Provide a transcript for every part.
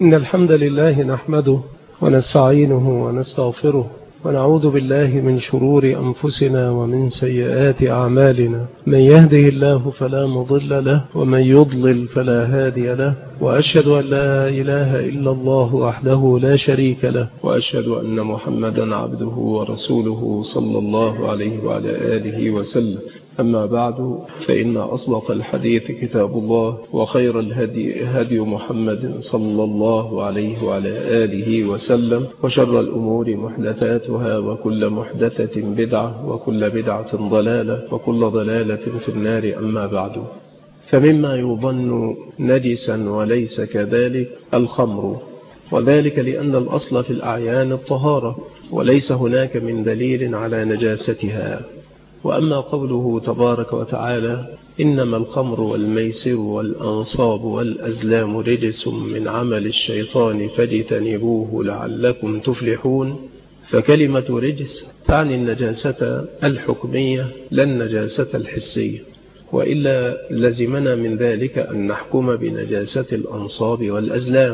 إن الحمد لله نحمده ونستعينه ونستغفره ونعوذ بالله من شرور أنفسنا ومن سيئات أعمالنا. من يهده الله فلا مضل له ومن يضلل فلا هادي له، وأشهد أن لا إله إلا الله وحده لا شريك له، وأشهد أن محمدا عبده ورسوله صلى الله عليه وعلى آله وسلم. أما بعد، فإن أصدق الحديث كتاب الله، وخير الهدي هدي محمد صلى الله عليه وعلى آله وسلم، وشر الأمور محدثاتها، وكل محدثة بدعة، وكل بدعة ضلالة، وكل ضلالة في النار. أما بعد، فمما يظن نجسا وليس كذلك الخمر، وذلك لأن الأصل في الأعيان الطهارة، وليس هناك من دليل على نجاستها. وأما قوله تبارك وتعالى: إنما الخمر والميسر والأنصاب والأزلام رجس من عمل الشيطان فاجتنبوه لعلكم تفلحون، فكلمة رجس تعني النجاسة الحكمية لا النجاسة الحسية، وإلا لزمنا من ذلك أن نحكم بنجاسة الأنصاب والأزلام،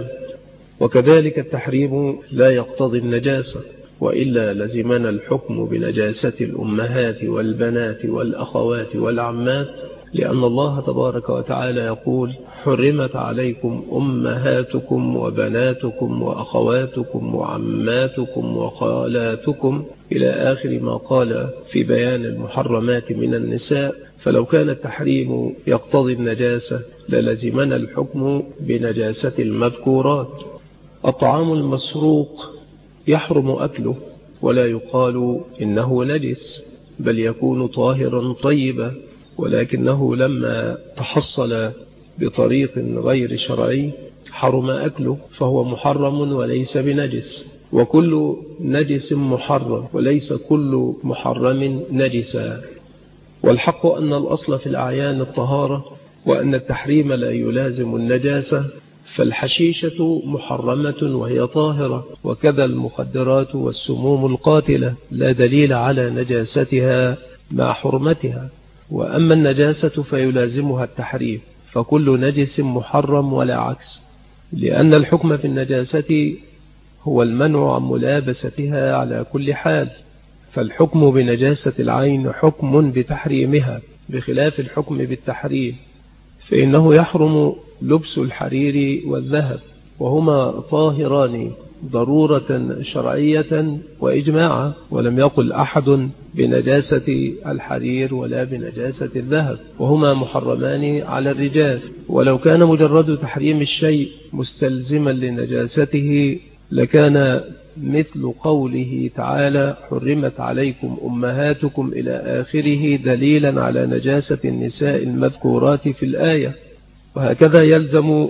وكذلك التحريم لا يقتضي النجاسة، وإلا لزمنا الحكم بنجاسة الأمهات والبنات والأخوات والعمات، لأن الله تبارك وتعالى يقول: حرمت عليكم أمهاتكم وبناتكم وأخواتكم وعماتكم وخالاتكم، إلى آخر ما قال في بيان المحرمات من النساء. فلو كان التحريم يقتضي النجاسة للزمنا الحكم بنجاسة المذكورات. الطعام المسروق يحرم أكله، ولا يقال إنه نجس، بل يكون طاهرا طيبا، ولكنه لما تحصل بطريق غير شرعي حرم أكله، فهو محرم وليس بنجس. وكل نجس محرم، وليس كل محرم نجسا. والحق أن الأصل في الأعيان الطهارة، وأن التحريم لا يلازم النجاسة. فالحشيشة محرمة وهي طاهرة، وكذا المخدرات والسموم القاتلة لا دليل على نجاستها مع حرمتها. وأما النجاسة فيلازمها التحريم، فكل نجس محرم ولا عكس، لأن الحكم في النجاسة هو المنع عن ملابستها على كل حال. فالحكم بنجاسة العين حكم بتحريمها، بخلاف الحكم بالتحريم، فإنه يحرم لبس الحرير والذهب، وهما طاهران ضرورة شرعية وإجماعا، ولم يقل أحد بنجاسة الحرير ولا بنجاسة الذهب، وهما محرمان على الرجال. ولو كان مجرد تحريم الشيء مستلزما لنجاسته لكان مثل قوله تعالى: حرمت عليكم أمهاتكم إلى آخره دليلا على نجاسة النساء المذكورات في الآية. وهكذا يلزم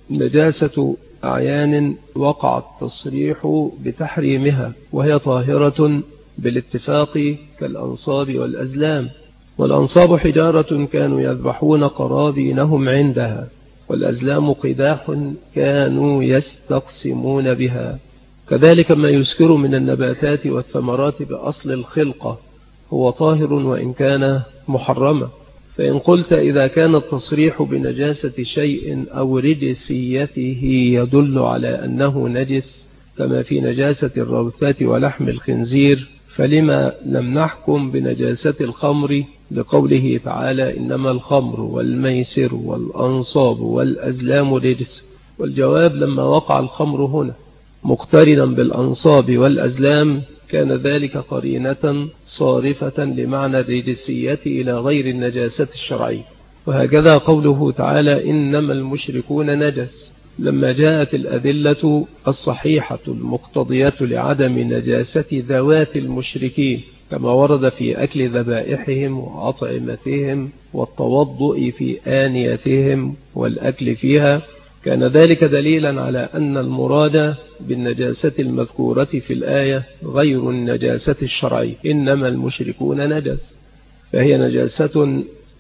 نجاسة أعيان وقع التصريح بتحريمها، وهي طاهرة بالاتفاق، كالأنصاب والأزلام. والأنصاب حجارة كانوا يذبحون قرابينهم عندها، والأزلام قداح كانوا يستقسمون بها. كذلك ما يسكر من النباتات والثمرات بأصل الخلقة هو طاهر وإن كان محرما. فإن قلت إذا كان التصريح بنجاسة شيء أو رجسيته يدل على أنه نجس، كما في نجاسة الروثات ولحم الخنزير، فلما لم نحكم بنجاسة الخمر لقوله تعالى: إنما الخمر والميسر والأنصاب والأزلام رجس؟ والجواب: لما وقع الخمر هنا مقترنا بالأنصاب والأزلام كان ذلك قرينة صارفة لمعنى الرجسية إلى غير النجاسة الشرعية. وهكذا قوله تعالى: إنما المشركون نجس، لما جاءت الأدلة الصحيحة المقتضية لعدم نجاسة ذوات المشركين، كما ورد في أكل ذبائحهم وأطعمتهم والتوضؤ في آنيتهم والأكل فيها، كان ذلك دليلا على أن المراد بالنجاسة المذكورة في الآية غير النجاسة الشرعية. إنما المشركون نجس، فهي نجاسة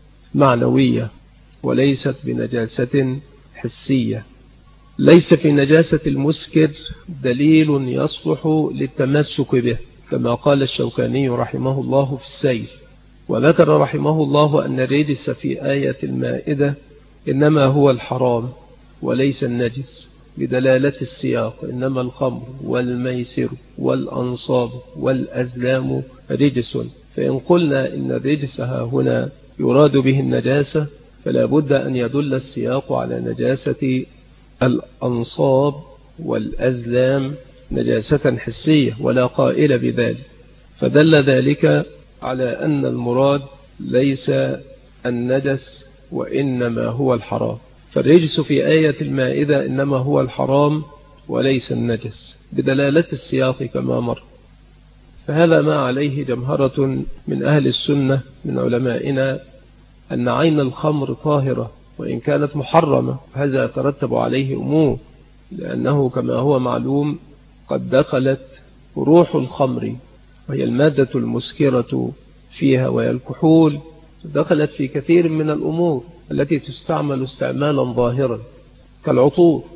معنوية وليست بنجاسة حسية. ليس في نجاسة المسكر دليل يصلح للتمسك به، كما قال الشوكاني رحمه الله في السيل. وذكر رحمه الله أن الرجس في آية المائدة إنما هو الحرام وليس النجس، بدلالة السياق: إنما الخمر والميسر والأنصاب والأزلام رجس. فإن قلنا إن الرجس هنا يراد به النجاسة، فلا بد أن يدل السياق على نجاسة الأنصاب والأزلام نجاسة حسية، ولا قائل بذلك، فدل ذلك على أن المراد ليس النجس وإنما هو الحرام. فالرجس في آية المائدة إنما هو الحرام وليس النجس بدلالة السياق كما مر. فهذا ما عليه جمهرة من أهل السنة من علمائنا، أن عين الخمر طاهرة وإن كانت محرمة. هذا يترتب عليه أمور، لأنه كما هو معلوم قد دخلت روح الخمر وهي المادة المسكرة فيها وهي الكحول، دخلت في كثير من الأمور التي تستعمل استعمالا ظاهرا كالعطور.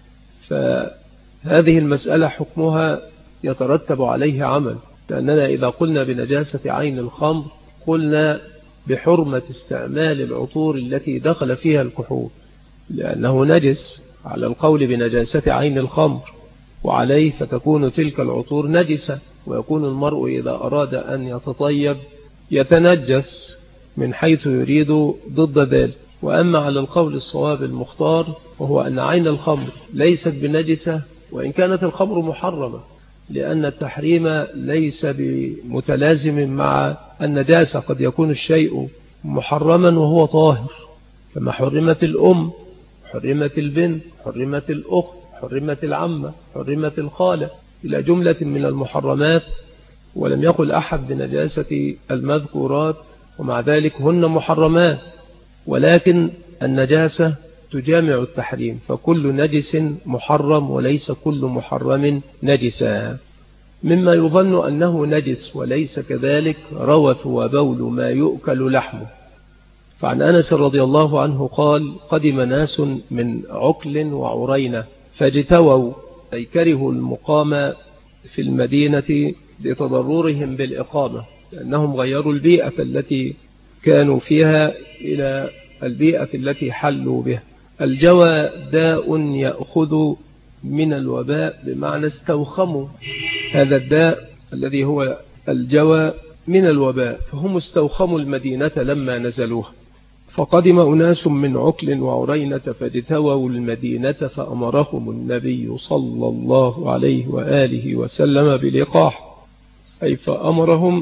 فهذه المسألة حكمها يترتب عليه عمل، لأننا إذا قلنا بنجاسة عين الخمر قلنا بحرمة استعمال العطور التي دخل فيها الكحول، لأنه نجس على القول بنجاسة عين الخمر، وعليه فتكون تلك العطور نجسة، ويكون المرء إذا أراد أن يتطيب يتنجس من حيث يريد ضد ذلك. وأما على القول الصواب المختار وهو أن عين الخمر ليست بنجسة وإن كانت الخمر محرمة، لأن التحريم ليس بمتلازم مع النجاسة، قد يكون الشيء محرما وهو طاهر، كما حرمت الأم، حرمت البنت، حرمت الأخت، حرمت العمة، حرمت الخالة، إلى جملة من المحرمات، ولم يقل أحد بنجاسة المذكورات، ومع ذلك هن محرمات، ولكن النجاسة تجامع التحريم، فكل نجس محرم وليس كل محرم نجسا. مما يظن أنه نجس وليس كذلك روث وبول ما يؤكل لحمه. فعن أنس رضي الله عنه قال: قدم ناس من عكل وعرينة فاجتووا، أي كرهوا المقام في المدينة لتضررهم بالإقامة، لأنهم غيروا البيئة التي كانوا فيها إلى البيئة التي حلوا بها. الجوى داء يأخذ من الوباء، بمعنى استوخموا هذا الداء الذي هو الجوى من الوباء، فهم استوخموا المدينة لما نزلوها. فقدم أناس من عكل وعرينة فاجتووا المدينة فأمرهم النبي صلى الله عليه وآله وسلم بلقاح، أي فأمرهم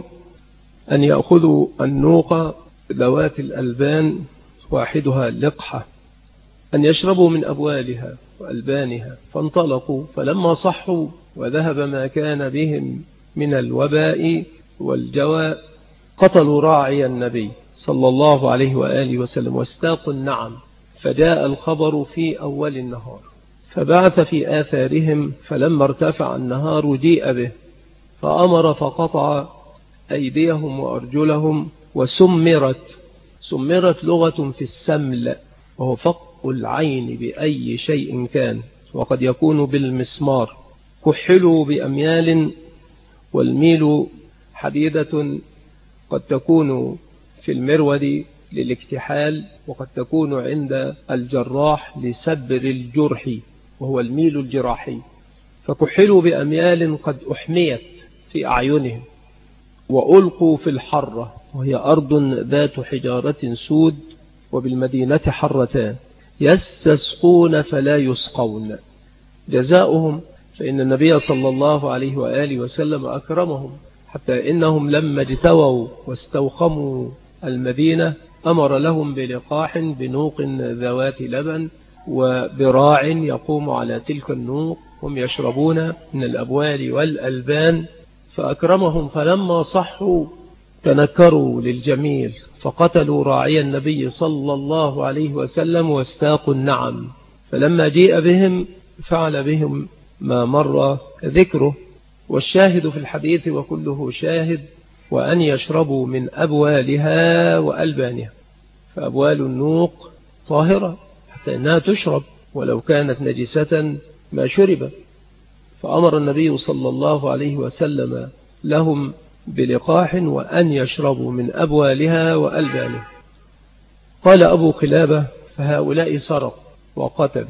أن يأخذوا النوق ذوات الألبان، واحدها لقحة، أن يشربوا من أبوالها وألبانها. فانطلقوا، فلما صحوا وذهب ما كان بهم من الوباء والجوى قتلوا راعي النبي صلى الله عليه وآله وسلم واستاقوا النعم. فجاء الخبر في أول النهار فبعث في آثارهم، فلما ارتفع النهار جيء به فأمر فقطع أيديهم وأرجلهم سمرت لغة في السمل، وهو فق العين بأي شيء كان، وقد يكون بالمسمار. كحلوا بأميال، والميل حديدة قد تكون في المرود للاكتحال، وقد تكون عند الجراح لسبر الجرح، وهو الميل الجراحي. فكحلوا بأميال قد أحميت في أعينهم، وألقوا في الحرة، وهي أرض ذات حجارة سود، وبالمدينة حرتان، يستسقون فلا يسقون. جزاؤهم فإن النبي صلى الله عليه وآله وسلم أكرمهم، حتى إنهم لما اجتووا واستوخموا المدينة أمر لهم بلقاح بنوق ذوات لبن وبراع يقوم على تلك النوق، هم يشربون من الأبوال والألبان. فأكرمهم، فلما صحوا تنكروا للجميل فقتلوا راعي النبي صلى الله عليه وسلم واستاقوا النعم. فلما جيء بهم فعل بهم ما مر ذكره. والشاهد في الحديث وكله شاهد: وأن يشربوا من أبوالها وألبانها. فأبوال النوق طاهرة حتى إنها تشرب ولو كانت نجسة ما شرب. فأمر النبي صلى الله عليه وسلم لهم بلقاح وأن يشربوا من أبوالها وألبانها. قال أبو قلابة: فهؤلاء سرقوا وقتلوا،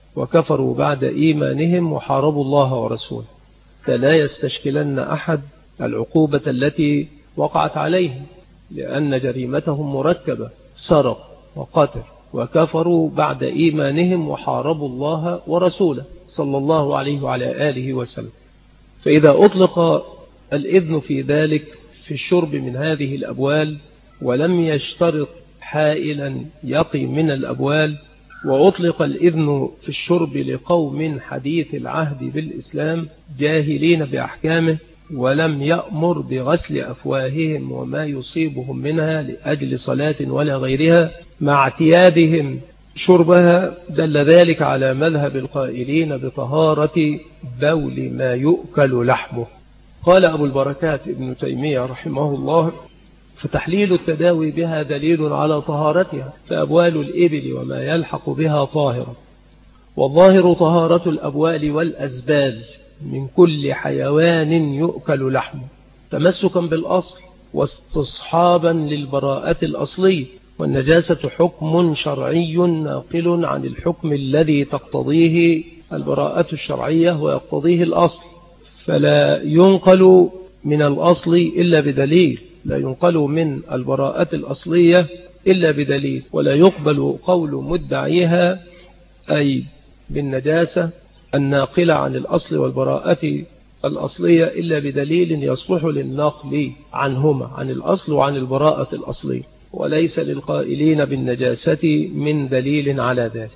وكفروا بعد إيمانهم وحاربوا الله ورسوله. فلا يستشكلن أحد العقوبة التي وقعت عليهم، لأن جريمتهم مركبة: سرق وقتل وكفروا بعد إيمانهم وحاربوا الله ورسوله صلى الله عليه وعلى آله وسلم. فإذا أطلق الإذن في ذلك في الشرب من هذه الأبوال ولم يشترط حائلا يقي من الأبوال، وأطلق الإذن في الشرب لقوم حديث العهد بالإسلام جاهلين بأحكامه، ولم يأمر بغسل أفواههم وما يصيبهم منها لأجل صلاة ولا غيرها مع اعتيادهم شربها، دل ذلك على مذهب القائلين بطهارة بول ما يؤكل لحمه. قال أبو البركات ابن تيمية رحمه الله: فتحليل التداوي بها دليل على طهارتها، فأبوال الإبل وما يلحق بها طاهرة، والظاهر طهارة الأبوال والأزبال من كل حيوان يؤكل لحمه، تمسكا بالأصل واستصحابا للبراءة الأصلية. والنجاسة حكم شرعي ناقل عن الحكم الذي تقتضيه البراءة الشرعية ويقتضيه الأصل، فلا ينقل من الأصل إلا بدليل، لا ينقل من البراءة الأصلية إلا بدليل، ولا يقبل قول مدعيها أي بالنجاسة الناقلة عن الأصل والبراءة الأصلية إلا بدليل يصلح للنقل عنهما، عن الأصل وعن البراءة الأصلية، وليس للقائلين بالنجاسة من دليل على ذلك.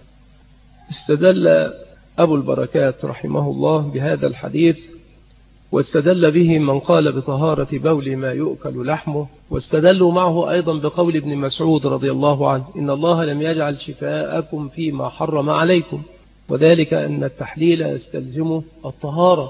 استدل أبو البركات رحمه الله بهذا الحديث، واستدل به من قال بطهارة بول ما يؤكل لحمه، واستدلوا معه أيضا بقول ابن مسعود رضي الله عنه: إن الله لم يجعل شفاءكم فيما حرم عليكم، وذلك أن التحليل يستلزم الطهارة.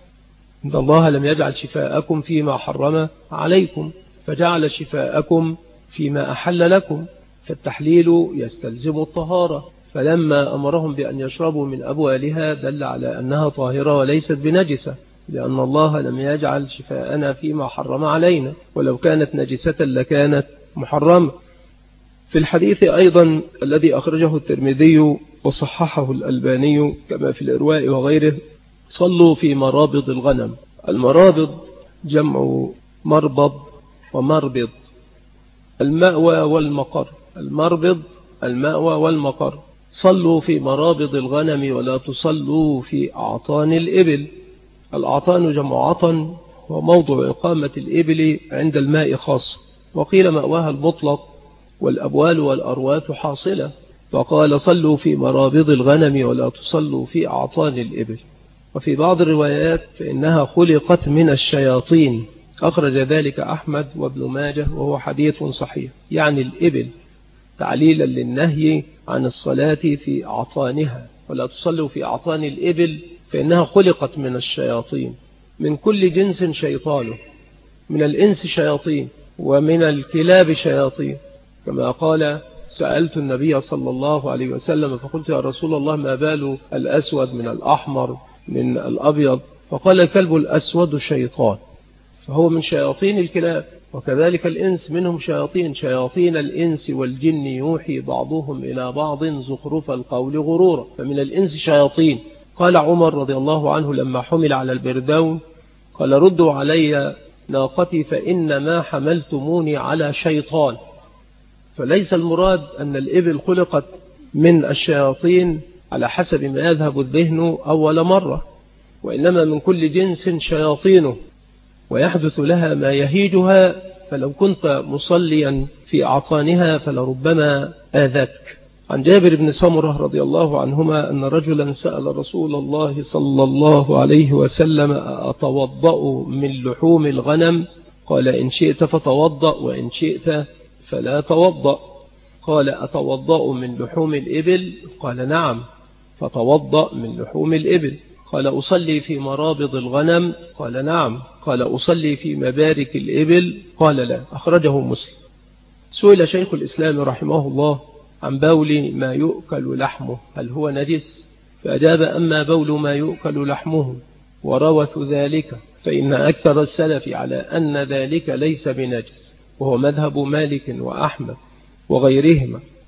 إن الله لم يجعل شفاءكم فيما حرم عليكم، فجعل شفاءكم فيما أحل لكم، فالتحليل يستلزم الطهارة، فلما أمرهم بأن يشربوا من أبوالها دل على أنها طاهرة وليست بنجسة، لأن الله لم يجعل شفاءنا فيما حرم علينا، ولو كانت نجسة لكانت محرمة. في الحديث أيضا الذي أخرجه الترمذي وصححه الألباني كما في الإرواء وغيره: صلوا في مرابض الغنم. المرابض جمع مربض ومربض، المأوى والمقر. المربض المأوى والمقر. صلوا في مرابض الغنم ولا تصلوا في أعطان الإبل. الأعطان جمع عطن، وموضع إقامة الإبل عند الماء خاص، وقيل مأواها المطلق، والأبوال والأرواث حاصلة، فقال: صلوا في مرابض الغنم ولا تصلوا في أعطان الإبل. وفي بعض الروايات فإنها خلقت من الشياطين، أخرج ذلك أحمد وابن ماجه وهو حديث صحيح، يعني الإبل، تعليلا للنهي عن الصلاة في أعطانها، ولا تصلوا في أعطان الإبل فإنها خلقت من الشياطين، من كل جنس شيطانه، من الإنس شياطين ومن الكلاب شياطين، كما قال: سألت النبي صلى الله عليه وسلم فقلت: يا رسول الله، ما بال الأسود من الأحمر من الأبيض؟ فقال: الكلب الأسود شيطان، فهو من شياطين الكلاب. وكذلك الإنس منهم شياطين، شياطين الإنس والجن يوحي بعضهم إلى بعض زخرف القول غرورا، فمن الإنس شياطين. قال عمر رضي الله عنه لما حمل على البردون قال: ردوا علي ناقتي فإنما حملتموني على شيطان. فليس المراد أن الإبل خلقت من الشياطين على حسب ما يذهب الذهن أول مرة، وإنما من كل جنس شياطينه، ويحدث لها ما يهيجها، فلو كنت مصليا في أعطانها فلربما آذتك. عن جابر بن سمرة رضي الله عنهما أن رجلا سأل رسول الله صلى الله عليه وسلم: أتوضأ من لحوم الغنم؟ قال: إن شئت فتوضأ، وإن شئت فلا توضأ. قال: أتوضأ من لحوم الإبل؟ قال: نعم. فتوضأ من لحوم الإبل. قال: أصلي في مرابض الغنم؟ قال: نعم. قال: أصلي في مبارك الإبل؟ قال: لا. أخرجه مسلم. سئل شيخ الإسلام رحمه الله عن بول ما يؤكل لحمه هل هو نجس؟ فأجاب: أما بول ما يؤكل لحمه وروث ذلك فإن أكثر السلف على أن ذلك ليس بنجس، وهو مذهب مالك وأحمد وغيرهما،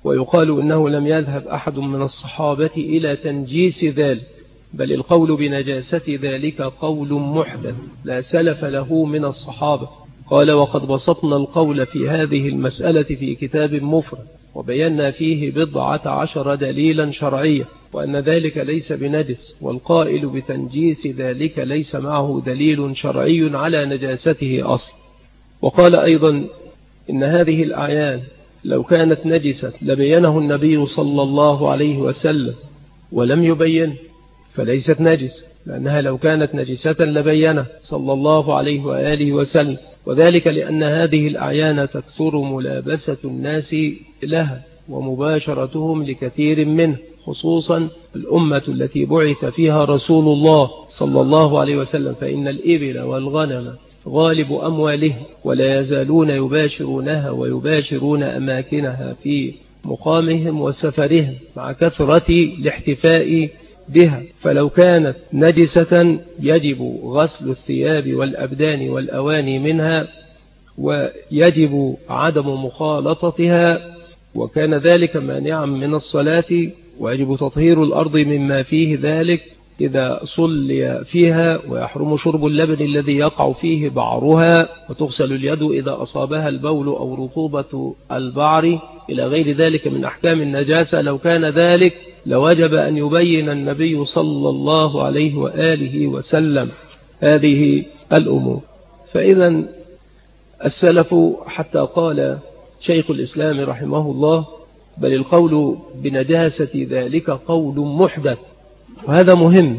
ويقال إنه لم يذهب أحد من الصحابة إلى تنجيس ذلك، بل القول بنجاسة ذلك قول محدث لا سلف له من الصحابة. قال: وقد بسطنا القول في هذه المسألة في كتاب مفرد، وبينا فيه 14 دليلا شرعيا، وأن ذلك ليس بنجس، والقائل بتنجيس ذلك ليس معه دليل شرعي على نجاسته أصلا. وقال أيضا: إن هذه الأعيان لو كانت نجسة لبينه النبي صلى الله عليه وسلم، ولم يبين فليست نجس، لأنها لو كانت نجسة لبينه صلى الله عليه وآله وسلم، وذلك لأن هذه الأعيان تكثر ملابسة الناس لها ومباشرتهم لكثير منه، خصوصا الأمة التي بعث فيها رسول الله صلى الله عليه وسلم، فإن الإبل والغنم غالب أموالهم، ولا يزالون يباشرونها ويباشرون أماكنها في مقامهم وسفرهم مع كثرة الاحتفاء بها. فلو كانت نجسة يجب غسل الثياب والأبدان والأواني منها، ويجب عدم مخالطتها، وكان ذلك مانعا من الصلاة، ويجب تطهير الأرض مما فيه ذلك إذا صلي فيها، ويحرم شرب اللبن الذي يقع فيه بعرها، وتغسل اليد إذا أصابها البول أو رطوبة البعر، إلى غير ذلك من أحكام النجاسة. لو كان ذلك لوجب أن يبين النبي صلى الله عليه وآله وسلم هذه الأمور. فإذا السلف حتى قال شيخ الإسلام رحمه الله: بل القول بنجاسة ذلك قول محدث. وهذا مهم،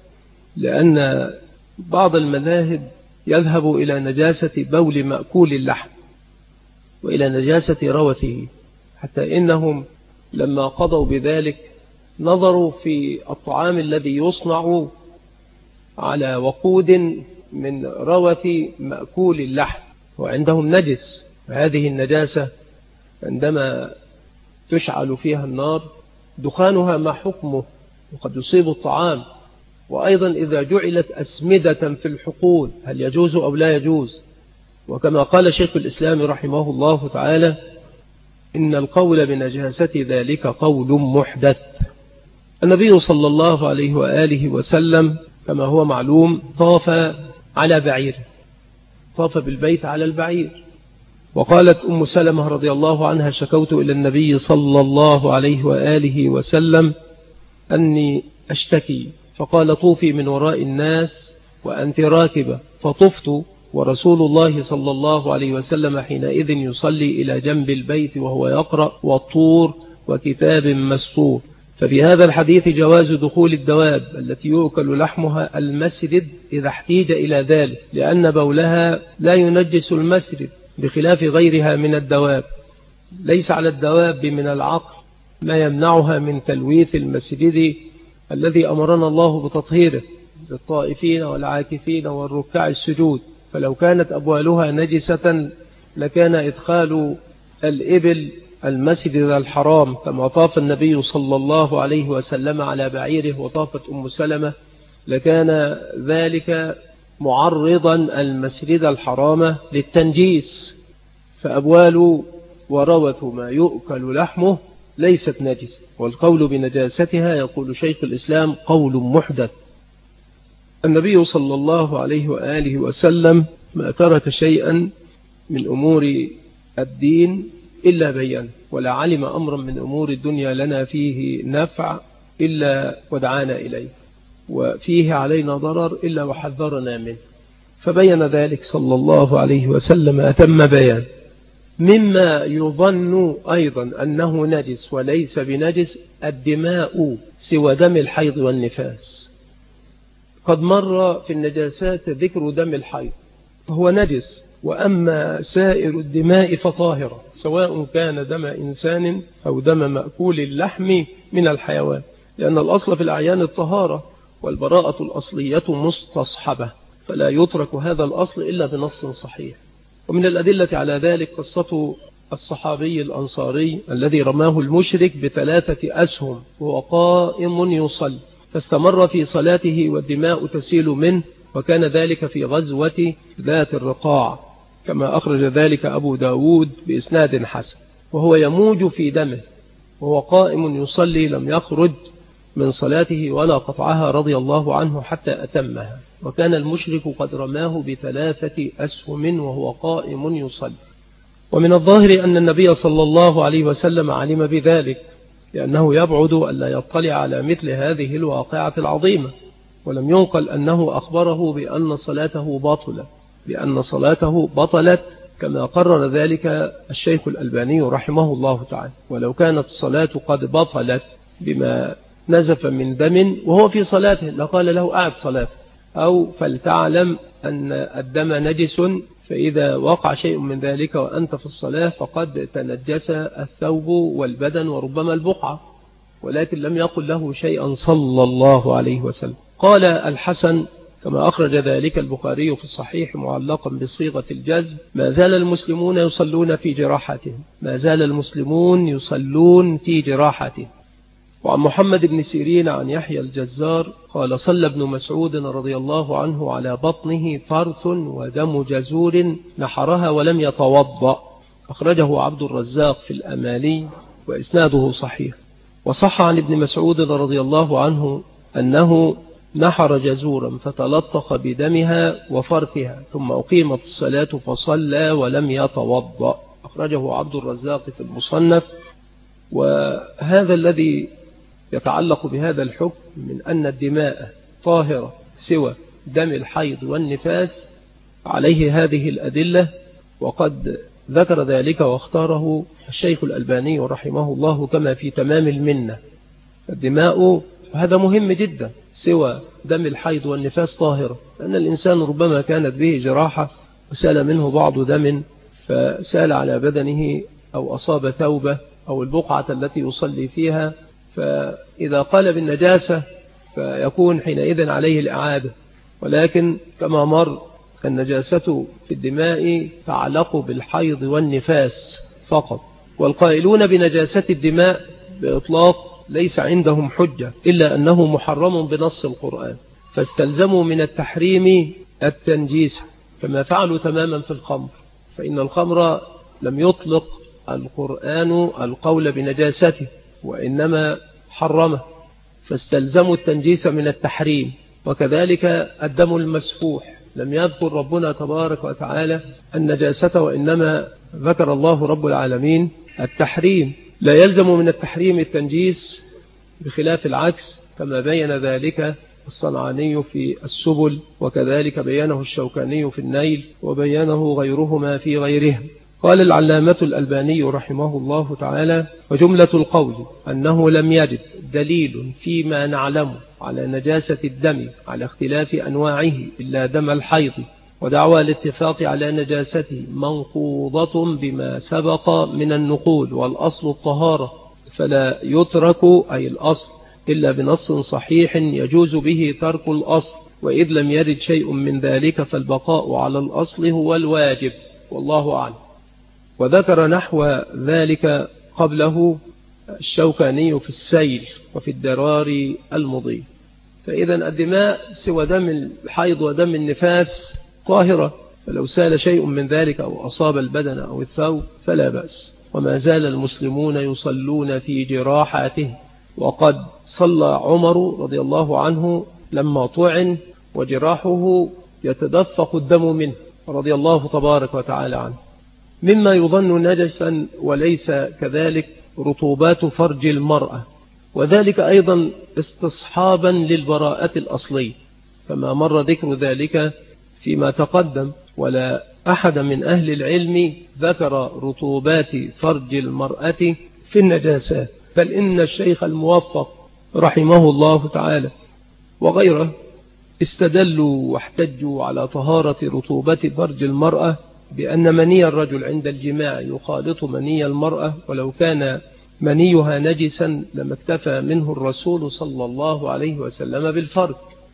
لأن بعض المذاهب يذهب إلى نجاسة بول مأكول اللحم وإلى نجاسة روثه، حتى إنهم لما قضوا بذلك نظروا في الطعام الذي يصنع على وقود من روث مأكول اللحم، وعندهم نجس. هذه النجاسة عندما تشعل فيها النار دخانها ما حكمه، وقد يصيب الطعام. وأيضا إذا جعلت أسمدة في الحقول هل يجوز أو لا يجوز؟ وكما قال شيخ الإسلام رحمه الله تعالى: إن القول بنجاسة ذلك قول محدث. النبي صلى الله عليه وآله وسلم كما هو معلوم طاف على بعير، طاف بالبيت على البعير. وقالت أم سلمة رضي الله عنها: شكوت إلى النبي صلى الله عليه وآله وسلم أني أشتكي، فقال: طوفي من وراء الناس وأنت راكبة. فطفت ورسول الله صلى الله عليه وسلم حينئذ يصلي إلى جنب البيت وهو يقرأ والطور وكتاب مسطور. ففي هذا الحديث جواز دخول الدواب التي يؤكل لحمها المسجد إذا احتيج إلى ذلك، لأن بولها لا ينجس المسجد بخلاف غيرها من الدواب. ليس على الدواب من العقل ما يمنعها من تلويث المسجد الذي أمرنا الله بتطهيره للطائفين والعاكفين والركع السجود. فلو كانت أبوالها نجسة لكان إدخال الإبل المسجد الحرام كما طاف النبي صلى الله عليه وسلم على بعيره وطافت أم سلمة، لكان ذلك معرضا المسجد الحرام للتنجيس. فأبوال وروث ما يؤكل لحمه ليست نجس، والقول بنجاستها يقول شيخ الإسلام قول محدث. النبي صلى الله عليه وآله وسلم ما ترك شيئا من أمور الدين إلا بيان، ولا علم أمرا من أمور الدنيا لنا فيه نفع إلا ودعانا إليه، وفيه علينا ضرر إلا وحذرنا منه، فبين ذلك صلى الله عليه وسلم أتم بيان. مما يظن أيضا أنه نجس وليس بنجس الدماء سوى دم الحيض والنفاس. قد مر في النجاسات ذكر دم الحيض فهو نجس، وأما سائر الدماء فطاهرة، سواء كان دم إنسان أو دم مأكول اللحم من الحيوان، لأن الأصل في الأعيان الطهارة، والبراءة الأصلية مستصحبة، فلا يترك هذا الأصل إلا بنص صحيح. ومن الأدلة على ذلك قصة الصحابي الأنصاري الذي رماه المشرك ب3 أسهم وهو قائم يصلي، فاستمر في صلاته والدماء تسيل منه، وكان ذلك في غزوة ذات الرقاع كما أخرج ذلك أبو داود بإسناد حسن، وهو يموج في دمه وهو قائم يصلي لم يخرج من صلاته ولا قطعها رضي الله عنه حتى أتمها، وكان المشرك قد رماه ب3 أسهم وهو قائم يصلي. ومن الظاهر أن النبي صلى الله عليه وسلم علم بذلك، لأنه يبعد ألا يطلع على مثل هذه الواقعة العظيمة، ولم ينقل أنه أخبره بأن صلاته بطلت كما قرر ذلك الشيخ الألباني رحمه الله تعالى. ولو كانت الصلاة قد بطلت بما نزف من دم وهو في صلاته لقال له أعد صلاة، أو فلتعلم أن الدم نجس، فإذا وقع شيء من ذلك وأنت في الصلاة فقد تنجس الثوب والبدن وربما البقعة، ولكن لم يقل له شيئا صلى الله عليه وسلم. قال الحسن كما أخرج ذلك البخاري في الصحيح معلقا بصيغة الجزم: ما زال المسلمون يصلون في جراحتهم. وعن محمد بن سيرين عن يحيى الجزار قال: صلى ابن مسعود رضي الله عنه على بطنه فرث ودم جزور نحرها ولم يتوضأ. أخرجه عبد الرزاق في الأمالي وإسناده صحيح. وصح عن ابن مسعود رضي الله عنه أنه نحر جزورا فتلطخ بدمها وفرثها ثم أقيمت الصلاة فصلى ولم يتوضأ. أخرجه عبد الرزاق في المصنف. وهذا الذي يتعلق بهذا الحكم من أن الدماء طاهرة سوى دم الحيض والنفاس عليه هذه الأدلة، وقد ذكر ذلك واختاره الشيخ الألباني رحمه الله كما في تمام المنة. الدماء هذا مهم جدا سوى دم الحيض والنفاس طاهرة، لأن الإنسان ربما كانت به جراحة وسال منه بعض دم فسال على بدنه أو أصاب ثوبه أو البقعة التي يصلي فيها، فإذا قال بالنجاسة فيكون حينئذ عليه الإعادة. ولكن كما مر النجاسة في الدماء تعلق بالحيض والنفاس فقط، والقائلون بنجاسة الدماء بإطلاق ليس عندهم حجة إلا أنه محرم بنص القرآن، فاستلزموا من التحريم التنجيس كما فعلوا تماما في الخمر، فإن الخمر لم يطلق القرآن القول بنجاسته وإنما حرمه، فاستلزموا التنجيس من التحريم. وكذلك الدم المسفوح لم يذكر ربنا تبارك وتعالى النجاسة، وإنما ذكر الله رب العالمين التحريم. لا يلزم من التحريم التنجيس بخلاف العكس كما بين ذلك الصنعاني في السبل، وكذلك بيانه الشوكاني في النيل، وبيانه غيرهما في غيرهم. قال العلامة الألباني رحمه الله تعالى: وجملة القول أنه لم يجد دليل فيما نعلم على نجاسة الدم على اختلاف أنواعه إلا دم الحيض، ودعوى الاتفاق على نجاسته منقوضة بما سبق من النقول، والأصل الطهارة، فلا يترك أي الأصل إلا بنص صحيح يجوز به ترك الأصل، وإذ لم يرد شيء من ذلك فالبقاء على الأصل هو الواجب، والله أعلم. وذكر نحو ذلك قبله الشوكاني في السيل وفي الدرار المضي. فإذا الدماء سوى دم الحيض ودم النفاس طاهرة، فلو سال شيء من ذلك أو أصاب البدن أو الثوب فلا بأس. وما زال المسلمون يصلون في جراحاته، وقد صلى عمر رضي الله عنه لما طعن وجراحه يتدفق الدم منه رضي الله تبارك وتعالى عنه. مما يظن نجسا وليس كذلك رطوبات فرج المرأة، وذلك أيضا استصحابا للبراءة الأصلية كما مر ذكر ذلك فيما تقدم. ولا أحد من أهل العلم ذكر رطوبات فرج المرأة في النجاسات، بل إن الشيخ الموفق رحمه الله تعالى وغيره استدلوا واحتجوا على طهارة رطوبة فرج المرأة بأن مني الرجل عند الجماع يخالط مني المرأة، ولو كان منيها نجسا لما اكتفى منه الرسول صلى الله عليه وسلم بالفرج.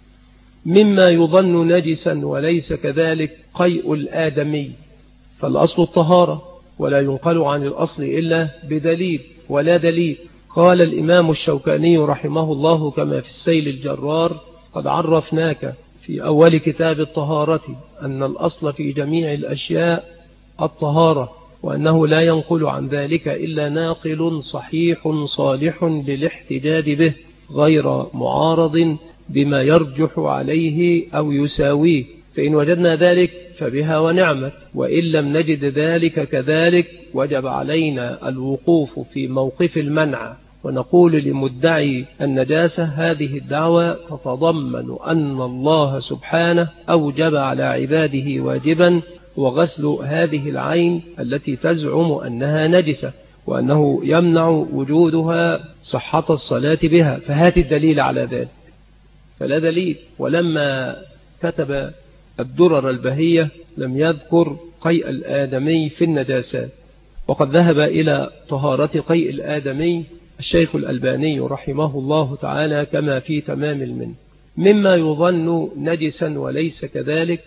مما يظن نجسا وليس كذلك قيء الآدمي، فالأصل الطهارة ولا ينقل عن الأصل إلا بدليل ولا دليل. قال الإمام الشوكاني رحمه الله كما في السيل الجرار: قد عرفناك في أول كتاب الطهارة أن الأصل في جميع الأشياء الطهارة، وأنه لا ينقل عن ذلك إلا ناقل صحيح صالح للاحتجاج به غير معارض بما يرجح عليه أو يساويه، فإن وجدنا ذلك فبها ونعمت، وإن لم نجد ذلك كذلك وجب علينا الوقوف في موقف المنع، ونقول لمدعي النجاسة هذه الدعوة تتضمن أن الله سبحانه أوجب على عباده واجبا وغسل هذه العين التي تزعم أنها نجسة، وأنه يمنع وجودها صحة الصلاة بها، فهات الدليل على ذلك. فلا دليل. ولما كتب الدرر البهية لم يذكر قيء الآدمي في النجاسات، وقد ذهب إلى طهارة قيء الآدمي الشيخ الألباني رحمه الله تعالى كما في تمام المن. مما يظن نجسا وليس كذلك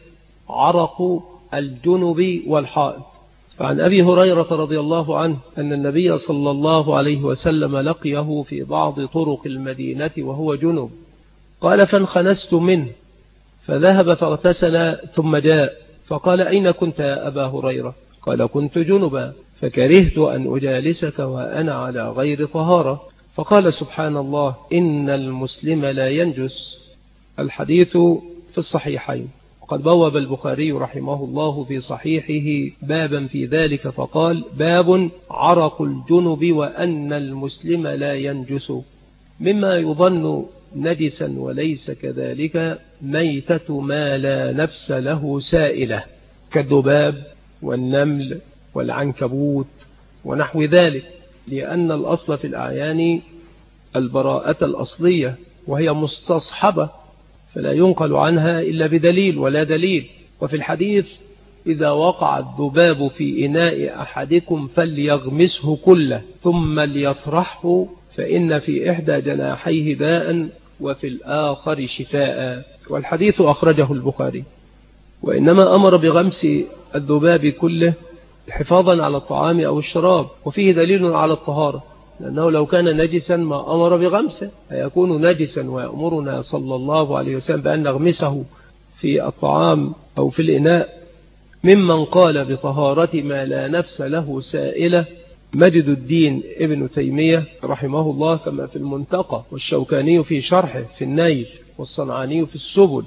عرق الجنب والحائط. فعن أبي هريرة رضي الله عنه أن النبي صلى الله عليه وسلم لقيه في بعض طرق المدينة وهو جنب، قال فانخنست منه فذهب فاغتسل ثم جاء فقال أين كنت يا أبا هريرة؟ قال كنت جنبا فكرهت أن أجالسك وأنا على غير طهارة. فقال سبحان الله إن المسلم لا ينجس. الحديث في الصحيحين، وقد بوب البخاري رحمه الله في صحيحه بابا في ذلك فقال باب عرق الجنب وأن المسلم لا ينجس. مما يظن نجسا وليس كذلك ميتة ما لا نفس له سائلة كالذباب والنمل والعنكبوت ونحو ذلك، لأن الأصل في الأعيان البراءة الأصلية وهي مستصحبة فلا ينقل عنها إلا بدليل ولا دليل. وفي الحديث إذا وقع الذباب في إناء أحدكم فليغمسه كله ثم ليطرحه فإن في إحدى جناحيه داء وفي الآخر شفاء. والحديث أخرجه البخاري. وإنما أمر بغمس الذباب كله حفاظا على الطعام أو الشراب، وفيه دليل على الطهارة، لأنه لو كان نجسا ما أمر بغمسه، فيكون نجسا ويأمرنا صلى الله عليه وسلم بأن نغمسه في الطعام أو في الإناء. ممن قال بطهارة ما لا نفس له سائلة مجد الدين ابن تيمية رحمه الله كما في المنتقى، والشوكاني في شرحه في النيل، والصنعاني في السبل.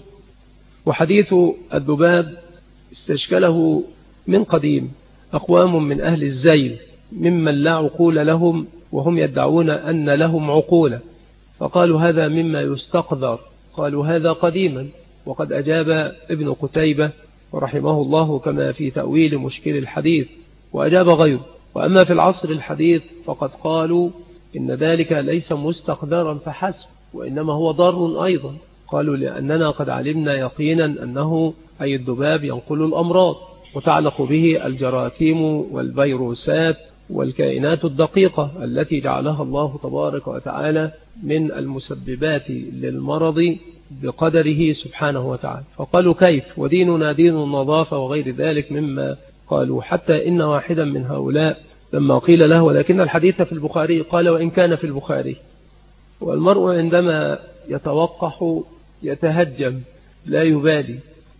وحديث الذباب استشكله من قديم أقوام من أهل الزيل ممن لا عقول لهم وهم يدعون أن لهم عقولة، فقالوا هذا مما يستقذر، قالوا هذا قديما. وقد أجاب ابن قتيبة ورحمه الله كما في تأويل مشكل الحديث، وأجاب غيره. وأما في العصر الحديث فقد قالوا إن ذلك ليس مستقذرا فحسب، وإنما هو ضار أيضا. قالوا لأننا قد علمنا يقينا أنه أي الذباب ينقل الأمراض وتعلق به الجراثيم والفيروسات والكائنات الدقيقة التي جعلها الله تبارك وتعالى من المسببات للمرض بقدره سبحانه وتعالى. فقالوا كيف وديننا دين النظافة وغير ذلك مما قالوا، حتى إن واحدا من هؤلاء لما قيل له ولكن الحديث في البخاري قال وإن كان في البخاري. والمرء عندما يتوقح يتهجم لا يبالي.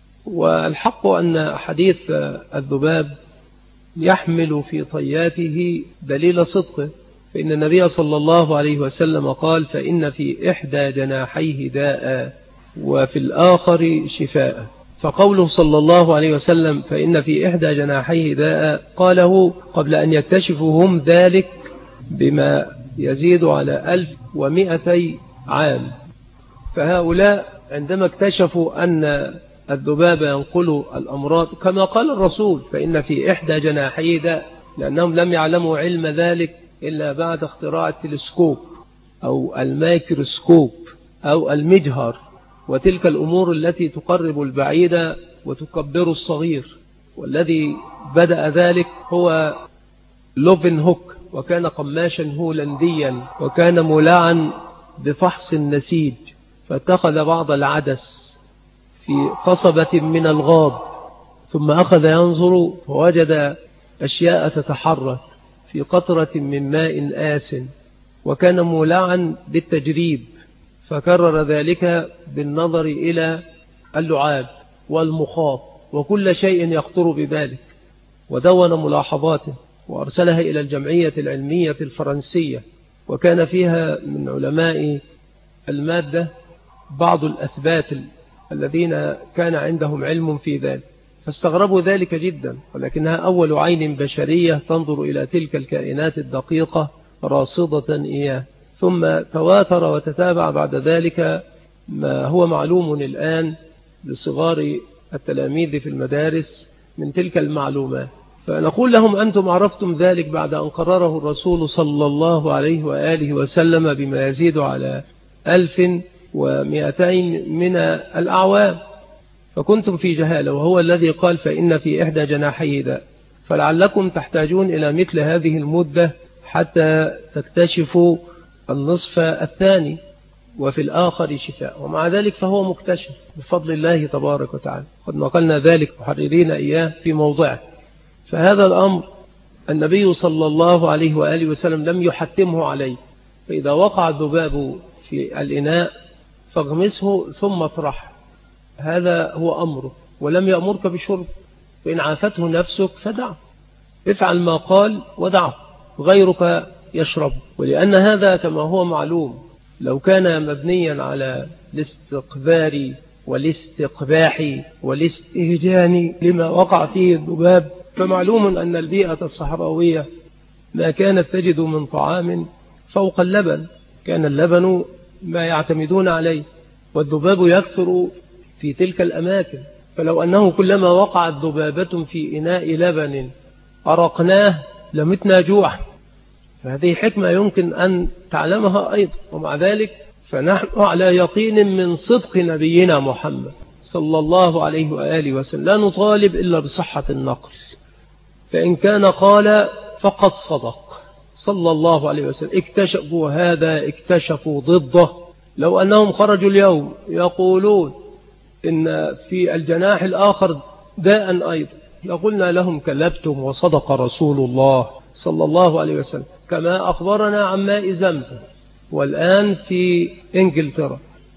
والحق أن حديث الذباب يحمل في طياته دليل صدقه، فإن النبي صلى الله عليه وسلم قال فإن في إحدى جناحيه داء وفي الآخر شفاء. فقوله صلى الله عليه وسلم فإن في إحدى جناحيه داء قاله قبل أن يكتشفوا هم ذلك بما يزيد على 1200 عام. فهؤلاء عندما اكتشفوا أن الذباب ينقل الأمراض كما قال الرسول فإن في إحدى جناحيه داء، لأنهم لم يعلموا علم ذلك إلا بعد اختراع التلسكوب أو الميكروسكوب أو المجهر وتلك الأمور التي تقرب البعيد وتكبر الصغير. والذي بدأ ذلك هو لوفن هوك، وكان قماشا هولنديا وكان مولعا بفحص النسيج، فاتخذ بعض العدس في قصبة من الغاب ثم أخذ ينظر فوجد أشياء تتحرك في قطرة من ماء آسن، وكان مولعا بالتجريب، فكرر ذلك بالنظر إلى اللعاب والمخاط وكل شيء يخطر بذلك. ودون ملاحظاته وأرسلها إلى الجمعية العلمية الفرنسية، وكان فيها من علماء المادة بعض الأثبات الذين كان عندهم علم في ذلك، فاستغربوا ذلك جدا، ولكنها أول عين بشرية تنظر إلى تلك الكائنات الدقيقة راصدة إياه. ثم تواتر وتتابع بعد ذلك ما هو معلوم الآن لصغار التلاميذ في المدارس من تلك المعلومات. فنقول لهم أنتم عرفتم ذلك بعد أن قرره الرسول صلى الله عليه وآله وسلم بما يزيد على 1200 من الأعوام، فكنتم في جهالة، وهو الذي قال فإن في إحدى جناحي داء، فلعلكم تحتاجون إلى مثل هذه المدة حتى تكتشفوا النصف الثاني وفي الآخر شفاء، ومع ذلك فهو مكتشف بفضل الله تبارك وتعالى، قد نقلنا ذلك محررين إياه في موضعه. فهذا الأمر النبي صلى الله عليه وآله وسلم لم يحتمه عليه، فإذا وقع الذباب في الإناء فاغمسه ثم اطرح، هذا هو أمره، ولم يأمرك بشرب، فإن عافته نفسك فدعه، افعل ما قال ودعه، غيرك يشرب. ولأن هذا كما هو معلوم لو كان مبنيا على الاستقبار والاستقباح والاستهجان لما وقع فيه الذباب، فمعلوم أن البيئة الصحراوية ما كانت تجد من طعام فوق اللبن، كان اللبن ما يعتمدون عليه، والذباب يكثر في تلك الأماكن، فلو أنه كلما وقعت ذبابة في إناء لبن أرقناه لمتنا جوعا، فهذه حكمة يمكن أن تعلمها أيضا. ومع ذلك فنحن على يقين من صدق نبينا محمد صلى الله عليه وآله وسلم، لا نطالب إلا بصحة النقل، فإن كان قال فقد صدق صلى الله عليه وسلم. اكتشفوا هذا، اكتشفوا ضده. لو أنهم خرجوا اليوم يقولون إن في الجناح الآخر داء أيضا، لقلنا لهم كذبتم وصدق رسول الله صلى الله عليه وسلم، كما أخبرنا عن ماء زمزم. والآن في إنجلترا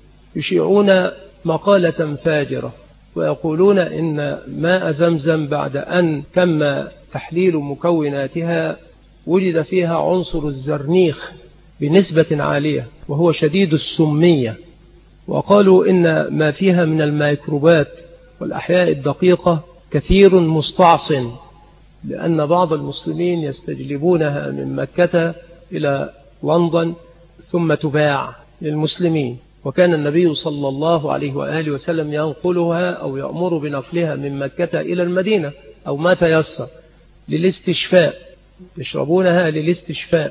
يشيعون مقالة فاجرة ويقولون إن ماء زمزم بعد أن تم تحليل مكوناتها وجد فيها عنصر الزرنيخ بنسبة عالية وهو شديد السمية، وقالوا إن ما فيها من الميكروبات والأحياء الدقيقة كثير مستعصن، لأن بعض المسلمين يستجلبونها من مكة إلى لندن ثم تباع للمسلمين، وكان النبي صلى الله عليه وآله وسلم ينقلها أو يأمر بنقلها من مكة إلى المدينة أو ما تيسر للاستشفاء، يشربونها للاستشفاء.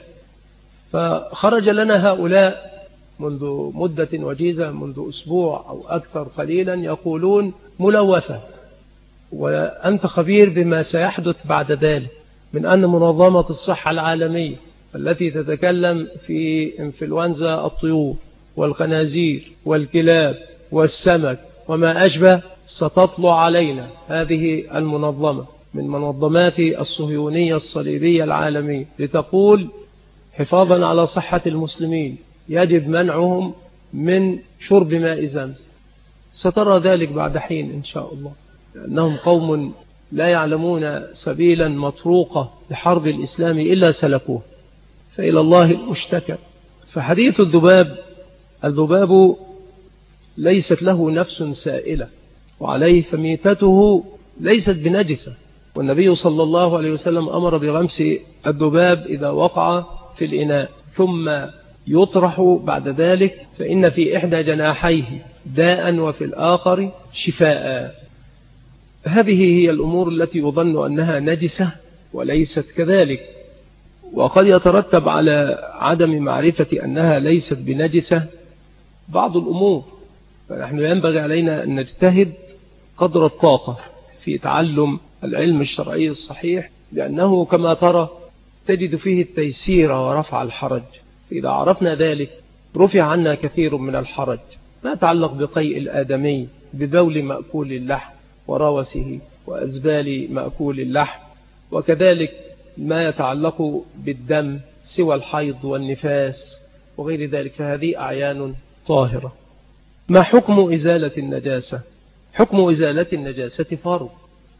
فخرج لنا هؤلاء منذ مدة وجيزة، منذ أسبوع أو أكثر قليلا، يقولون ملوثة، وأنت خبير بما سيحدث بعد ذلك، من أن منظمة الصحة العالمية التي تتكلم في إنفلونزا الطيور والخنازير والكلاب والسمك وما أشبه ستطلع علينا هذه المنظمة من منظمات الصهيونية الصليبية العالمية لتقول حفاظا على صحة المسلمين يجب منعهم من شرب ماء زمزم. سترى ذلك بعد حين إن شاء الله، لأنهم قوم لا يعلمون سبيلا مطروقة لحرب الإسلام إلا سلكوه، فإلى الله المشتكى. فحديث الذباب ليست له نفس سائلة وعليه فميتته ليست بنجسة، والنبي صلى الله عليه وسلم أمر بغمس الذباب إذا وقع في الإناء ثم يطرح بعد ذلك، فإن في إحدى جناحيه داء وفي الآخر شفاء. هذه هي الأمور التي يظن أنها نجسة وليست كذلك، وقد يترتب على عدم معرفة أنها ليست بنجسة بعض الأمور، فنحن ينبغي علينا أن نجتهد قدر الطاقة في تعلم العلم الشرعي الصحيح، لأنه كما ترى تجد فيه التيسير ورفع الحرج، فإذا عرفنا ذلك رفع عنا كثير من الحرج ما يتعلق بقيء الآدمي، ببول مأكول اللحم وروسه وأزبال مأكول اللحم، وكذلك ما يتعلق بالدم سوى الحيض والنفاس وغير ذلك، فهذه أعيان طاهرة. ما حكم إزالة النجاسة؟ حكم إزالة النجاسة فرض،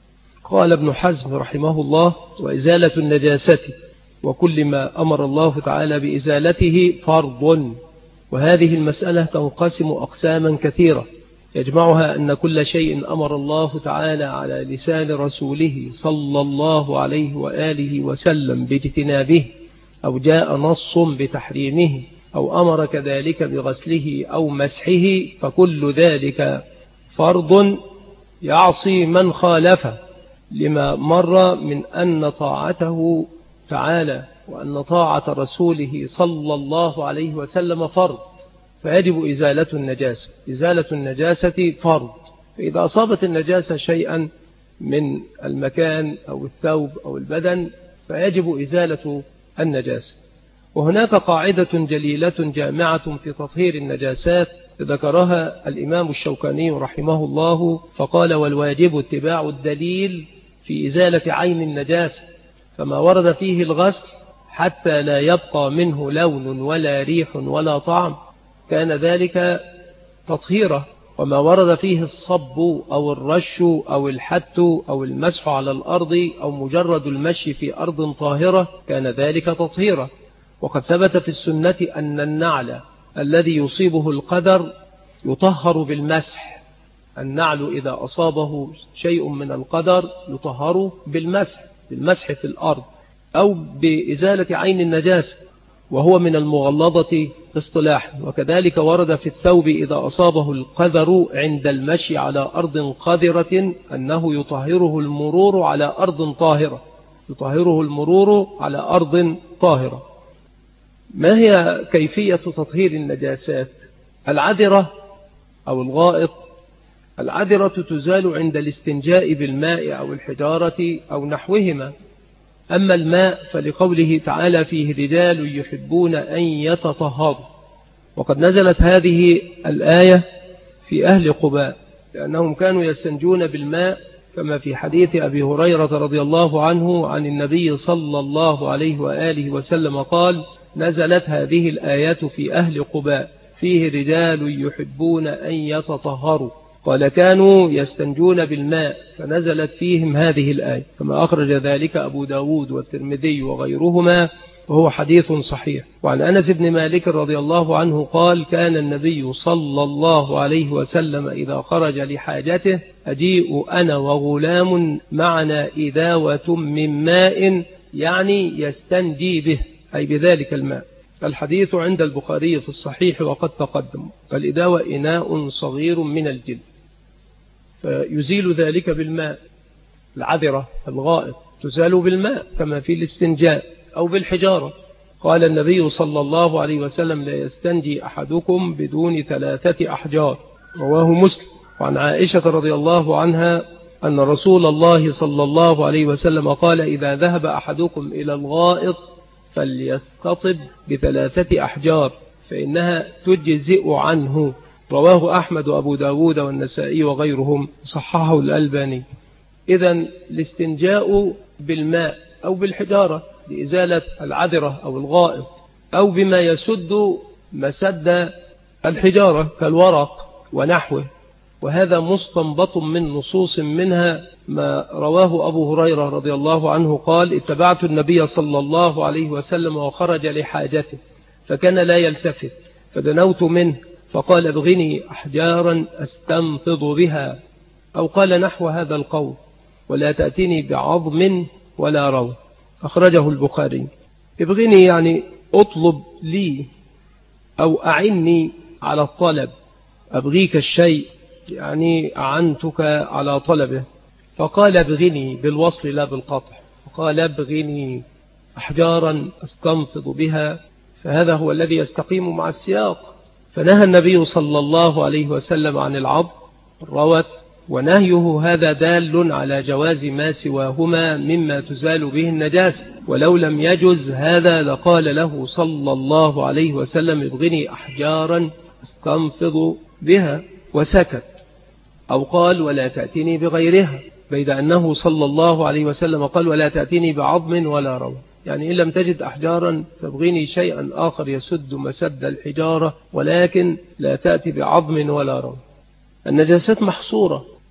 قال ابن حزم رحمه الله: وإزالة النجاسة وكل ما أمر الله تعالى بإزالته فرض. وهذه المسألة تنقسم أقساما كثيرة، يجمعها أن كل شيء أمر الله تعالى على لسان رسوله صلى الله عليه وآله وسلم باجتنابه، أو جاء نص بتحريمه، أو أمر كذلك بغسله أو مسحه، فكل ذلك فرض يعصي من خالفه، لما مر من أن طاعته تعالى وأن طاعة رسوله صلى الله عليه وسلم فرض، فيجب إزالة النجاسة. إزالة النجاسة فرض، فإذا أصابت النجاسة شيئا من المكان أو الثوب أو البدن فيجب إزالة النجاسة. وهناك قاعدة جليلة جامعة في تطهير النجاسات ذكرها الإمام الشوكاني رحمه الله فقال: والواجب اتباع الدليل في إزالة عين النجاسة، فما ورد فيه الغسل حتى لا يبقى منه لون ولا ريح ولا طعم كان ذلك تطهيرا، وما ورد فيه الصب أو الرش أو الحت أو المسح على الأرض أو مجرد المشي في أرض طاهرة كان ذلك تطهيرا. وقد ثبت في السنة أن النعل الذي يصيبه القدر يطهر بالمسح. النعل إذا أصابه شيء من القدر يطهر بالمسح في الأرض أو بإزالة عين النجاسة، وهو من المغلظة اصطلاحا. وكذلك ورد في الثوب إذا أصابه القذر عند المشي على أرض قذرة أنه يطهره المرور على أرض طاهرة. ما هي كيفية تطهير النجاسات؟ العذرة أو الغائط. العذرة تزال عند الاستنجاء بالماء أو الحجارة أو نحوهما. أما الماء فلقوله تعالى: فيه رجال يحبون أن يتطهروا. وقد نزلت هذه الآية في أهل قباء لأنهم كانوا يستنجون بالماء، كما في حديث أبي هريرة رضي الله عنه عن النبي صلى الله عليه وآله وسلم قال: نزلت هذه الآيات في أهل قباء فيه رجال يحبون أن يتطهروا. قال: كانوا يستنجون بالماء فنزلت فيهم هذه الآية، كما أخرج ذلك أبو داود والترمذي وغيرهما، وهو حديث صحيح. وعن أنس بن مالك رضي الله عنه قال: كان النبي صلى الله عليه وسلم إذا خرج لحاجته أجيء أنا وغلام معنا إداوة من ماء، يعني يستنجي به، أي بذلك الماء. الحديث عند البخاري في الصحيح وقد تقدم. الإداوة إناء صغير من الجلد، فيزيل ذلك بالماء. العذرة الغائط تزال بالماء كما في الاستنجاء أو بالحجارة. قال النبي صلى الله عليه وسلم: لا يستنجي أحدكم بدون 3 أحجار، رواه مسلم. وعن عائشة رضي الله عنها أن رسول الله صلى الله عليه وسلم قال: إذا ذهب أحدكم إلى الغائط فليستطب ب3 أحجار فإنها تجزئ عنه، رواه أحمد وأبو داود والنسائي وغيرهم، صححه الألباني. إذن الاستنجاء بالماء أو بالحجارة لإزالة العذرة أو الغائط، أو بما يسد مسد الحجارة كالورق ونحوه، وهذا مستنبط من نصوص، منها ما رواه أبو هريرة رضي الله عنه قال: اتبعت النبي صلى الله عليه وسلم وخرج لحاجته فكان لا يلتفت، فدنوت منه فقال: ابغني أحجارا أستنفض بها، أو قال نحو هذا القول: ولا تأتيني بعظم ولا روى، أخرجه البخاري. ابغني يعني أطلب لي أو أعني على الطلب، أبغيك الشيء يعني أعنتك على طلبه. فقال: ابغني بالوصل لا بالقطع، فقال: ابغني أحجارا أستنفض بها، فهذا هو الذي يستقيم مع السياق. فنهى النبي صلى الله عليه وسلم عن العض الروث، ونهيه هذا دال على جواز ما سواهما مما تزال به النجاسة. ولو لم يجز هذا لقال له صلى الله عليه وسلم: ابغني أحجارا استنفض بها، وسكت. أو قال: ولا تأتيني بغيرها، بيد أنه صلى الله عليه وسلم قال: ولا تأتيني بعظم ولا روى، يعني إن لم تجد أحجارا فابغني شيئا آخر يسد مسد الحجارة، ولكن لا تأتي بعظم ولا روى. النجاسات محصورة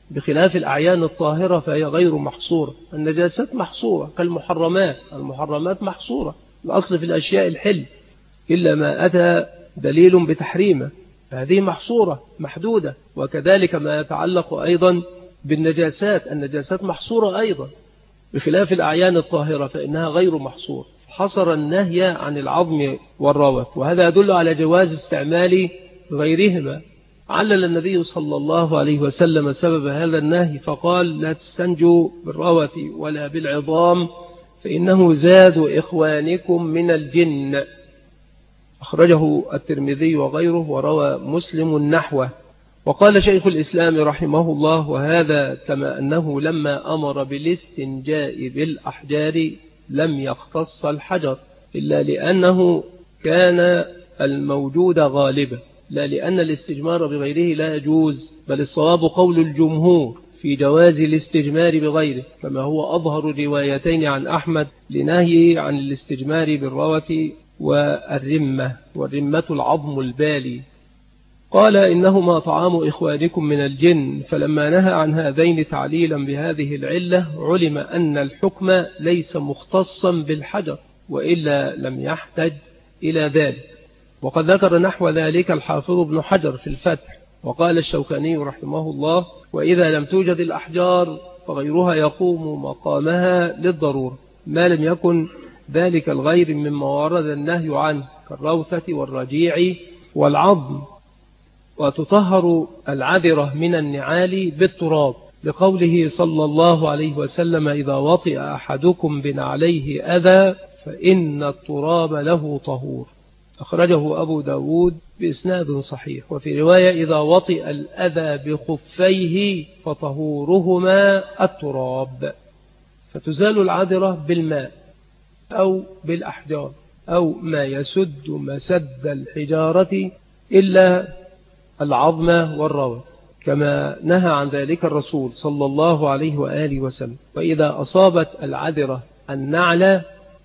بخلاف الأعيان الطاهرة فهي غير محصورة. النجاسات محصورة كالمحرمات، المحرمات محصورة، الأصل في الأشياء الحل إلا ما أتى دليل بتحريمه، هذه محصورة محدودة. وكذلك ما يتعلق أيضا بالنجاسات، النجاسات محصورة أيضا بخلاف الأعيان الطاهرة فإنها غير محصورة. حصر النهي عن العظم والروث، وهذا يدل على جواز استعمال غيرهما. علل النبي صلى الله عليه وسلم سبب هذا النهي فقال: لا تستنجوا بالروث ولا بالعظام فإنه زاد إخوانكم من الجن. أخرجه الترمذي وغيره، وروى مسلم نحوه. وقال شيخ الإسلام رحمه الله: وهذا كما أنه لما أمر بالاستنجاء بالأحجار لم يختص الحجر إلا لأنه كان الموجود غالبا، لا لأن الاستجمار بغيره لا يجوز، بل الصواب قول الجمهور في جواز الاستجمار بغيره، كما هو أظهر الروايتين عن أحمد لنهي عن الاستجمار بالروث والرمة العظم البالي. قال: إنهما طعام إخوانكم من الجن، فلما نهى عن هذين تعليلا بهذه العلة علم أن الحكم ليس مختصا بالحجر، وإلا لم يحتج إلى ذلك. وقد ذكر نحو ذلك الحافظ ابن حجر في الفتح. وقال الشوكاني رحمه الله: وإذا لم توجد الأحجار فغيرها يقوم مقامها للضرورة، ما لم يكن ذلك الغير مما ورد النهي عنه كالروثة والرجيع والعظم. وتطهر العذرة من النعال بالتراب، لقوله صلى الله عليه وسلم: إذا وطئ أحدكم بنعليه أذى فإن التراب له طهور. أخرجه أبو داود بإسناد صحيح. وفي رواية: إذا وطئ الأذى بخفيه فطهورهما التراب. فتزال العذرة بالماء أو بالأحجار أو ما يسد مسد الحجارة إلا العظم والروث، كما نهى عن ذلك الرسول صلى الله عليه وآله وسلم. وإذا أصابت العذرة النعل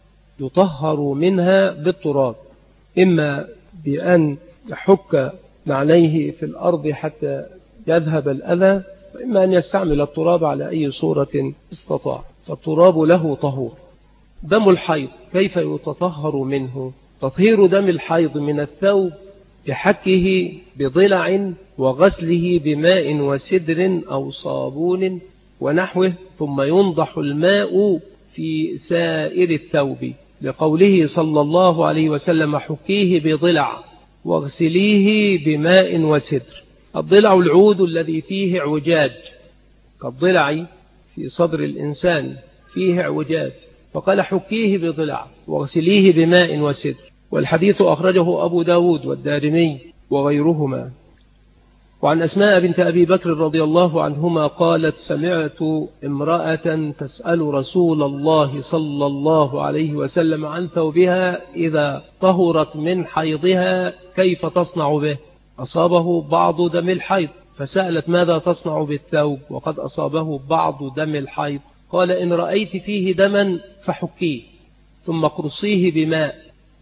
يطهر منها بالتراب، إما بأن يحك نعليه في الأرض حتى يذهب الأذى، وإما أن يستعمل التراب على أي صورة استطاع، فالتراب له طهور. دم الحيض كيف يتطهر منه؟ تطهير دم الحيض من الثوب بحكه بضلع وغسله بماء وسدر أو صابون ونحوه، ثم ينضح الماء في سائر الثوب، لقوله صلى الله عليه وسلم: حكيه بضلع واغسليه بماء وسدر. الضلع العود الذي فيه اعوجاج، كالضلع في صدر الإنسان فيه اعوجاج، فقال: حكيه بضلع واغسليه بماء وسدر. والحديث أخرجه أبو داود والدارمي وغيرهما. وعن أسماء بنت أبي بكر رضي الله عنهما قالت: سمعت امرأة تسأل رسول الله صلى الله عليه وسلم عن ثوبها إذا طهرت من حيضها كيف تصنع به؟ أصابه بعض دم الحيض، فسألت: ماذا تصنع بالثوب وقد أصابه بعض دم الحيض؟ قال: إن رأيت فيه دما فحكيه، ثم اقرصيه بماء،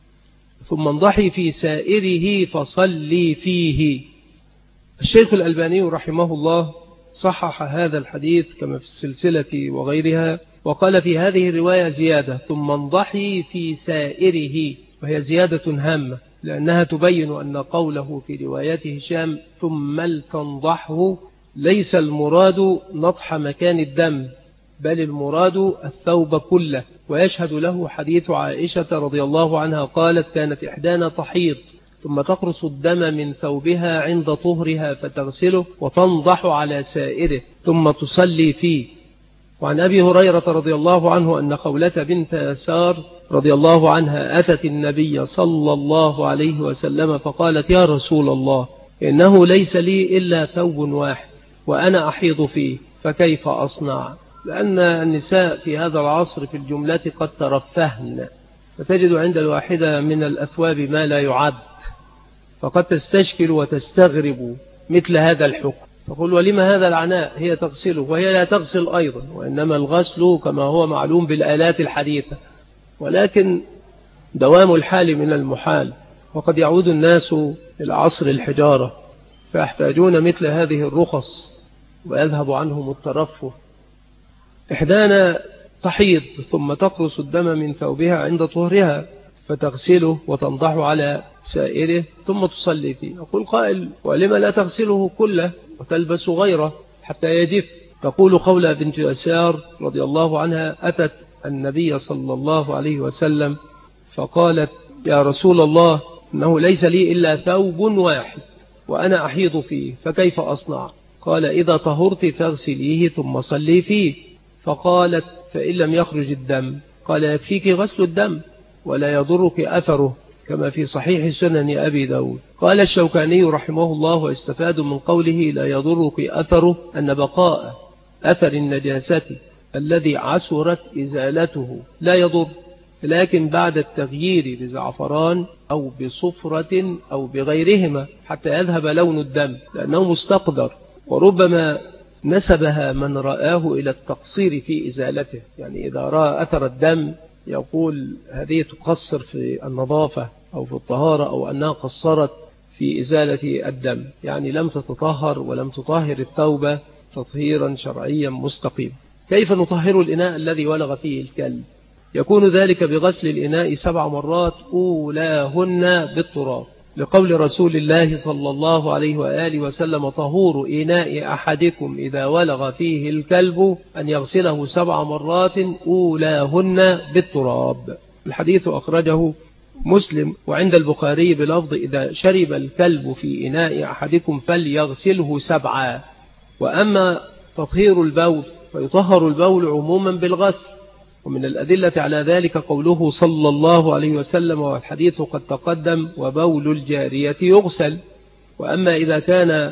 ثم انضحي في سائره فصلي فيه. الشيخ الألباني رحمه الله صحح هذا الحديث كما في السلسلة وغيرها، وقال في هذه الرواية زيادة: ثم انضحي في سائره، وهي زيادة هامة لأنها تبين أن قوله في رواية هشام ثم لتنضحه ليس المراد نضح مكان الدم، بل المراد الثوب كله. ويشهد له حديث عائشة رضي الله عنها قالت: كانت إحدانا تحيض ثم تقرص الدم من ثوبها عند طهرها فتغسله وتنضح على سائره ثم تصلي فيه. وعن أبي هريرة رضي الله عنه أن خولة بنت يسار رضي الله عنها أتت النبي صلى الله عليه وسلم فقالت: يا رسول الله، إنه ليس لي إلا ثوب واحد وأنا أحيض فيه، فكيف أصنع؟ لأن النساء في هذا العصر في الجملة قد ترفهن، فتجد عند الواحدة من الأثواب ما لا يعد، فقد تستشكل وتستغرب مثل هذا الحكم، تقول: ولما هذا العناء؟ هي تغسله، وهي لا تغسل أيضا، وإنما الغسل كما هو معلوم بالآلات الحديثة، ولكن دوام الحال من المحال، وقد يعود الناس إلى عصر الحجارة فيحتاجون مثل هذه الرخص ويذهب عنهم الترفه. إحدانا تحيض ثم تقرص الدم من ثوبها عند طهرها فتغسله وتنضح على سائره ثم تصلي فيه. يقول قائل: ولما لا تغسله كله وتلبس غيره حتى يجف؟ تقول خولة بنت يسار رضي الله عنها: أتت النبي صلى الله عليه وسلم فقالت: يا رسول الله، إنه ليس لي إلا ثوب واحد وأنا أحيض فيه، فكيف أصنع؟ قال: إذا طهرت فاغسليه ثم صلي فيه. فقالت: فإن لم يخرج الدم؟ قال: يكفيك غسل الدم ولا يضرك أثره، كما في صحيح سنن أبي داود. قال الشوكاني رحمه الله: واستفاد من قوله لا يضرك أثره أن بقاء أثر النجاسة الذي عسرت إزالته لا يضر، لكن بعد التغيير بزعفران أو بصفرة أو بغيرهما حتى يذهب لون الدم، لأنه مستقدر، وربما نسبها من رآه إلى التقصير في إزالته. يعني إذا رأى أثر الدم يقول هذه تقصر في النظافة أو في الطهارة، أو أنها قصرت في إزالة الدم، يعني لم تتطهر ولم تطهر التوبة تطهيرا شرعيا مستقيم. كيف نطهر الإناء الذي ولغ فيه الكلب؟ يكون ذلك بغسل الإناء 7 مرات أولاهن بالتراب، لقول رسول الله صلى الله عليه وآله وسلم: طهور إناء أحدكم إذا ولغ فيه الكلب أن يغسله 7 مرات أولاهن بالتراب. الحديث أخرجه مسلم وعند البخاري بلفظ: إذا شرب الكلب في إناء أحدكم فليغسله 7. وأما تطهير البول فيطهر البول عموما بالغسل، ومن الأدلة على ذلك قوله صلى الله عليه وسلم، والحديث قد تقدم: وبول الجارية يغسل. وأما إذا كان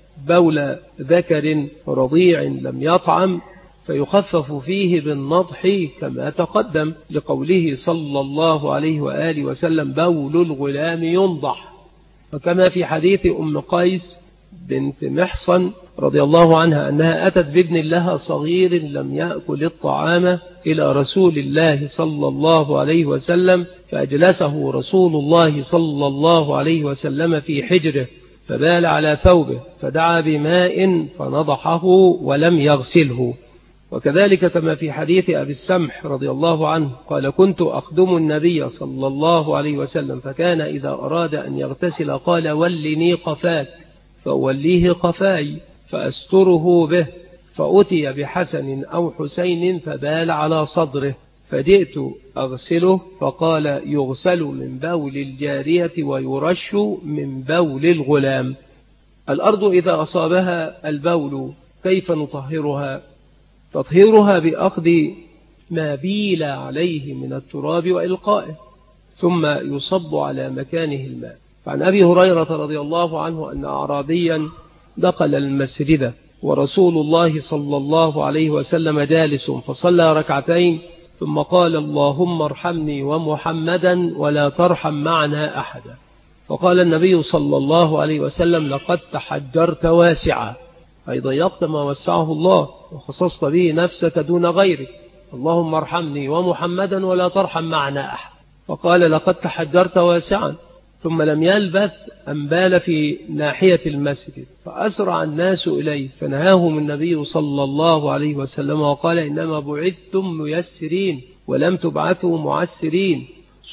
بول ذكر رضيع لم يطعم فيخفف فيه بالنضح كما تقدم، لقوله صلى الله عليه وآله وسلم: بول الغلام ينضح. وكما في حديث أم قيس بنت محصن رضي الله عنها أنها أتت بابن لها صغير لم يأكل الطعام إلى رسول الله صلى الله عليه وسلم، فأجلسه رسول الله صلى الله عليه وسلم في حجره فبال على ثوبه فدعا بماء فنضحه ولم يغسله. وكذلك كما في حديث أبي السمح رضي الله عنه قال: كنت أخدم النبي صلى الله عليه وسلم فكان إذا أراد أن يغتسل قال: ولني قفاك، فأوليه قفاي فأستره به، فأتي بحسن أو حسين فبال على صدره، فجئت أغسله فقال: يغسل من بول الجارية ويرش من بول الغلام. الأرض إذا أصابها البول كيف نطهرها؟ تطهيرها بأخذ ما بيل عليه من التراب وإلقائه ثم يصب على مكانه الماء. فعن أبي هريرة رضي الله عنه أن أعرابيا دخل المسجد ورسول الله صلى الله عليه وسلم جالس فصلى ركعتين ثم قال: اللهم ارحمني ومحمدا ولا ترحم معنا أحدا. فقال النبي صلى الله عليه وسلم: لقد تحجرت واسعا، أي ضيقت ما وسعه الله وخصصت به نفسك دون غيرك، اللهم ارحمني ومحمدا ولا ترحم معنا أحد. فقال: لقد تحجرت واسعا. ثم لم يلبث أن بال في ناحية المسجد فأسرع الناس إليه فنهاهم النبي صلى الله عليه وسلم وقال: إنما بعثتم ميسرين ولم تبعثوا معسرين،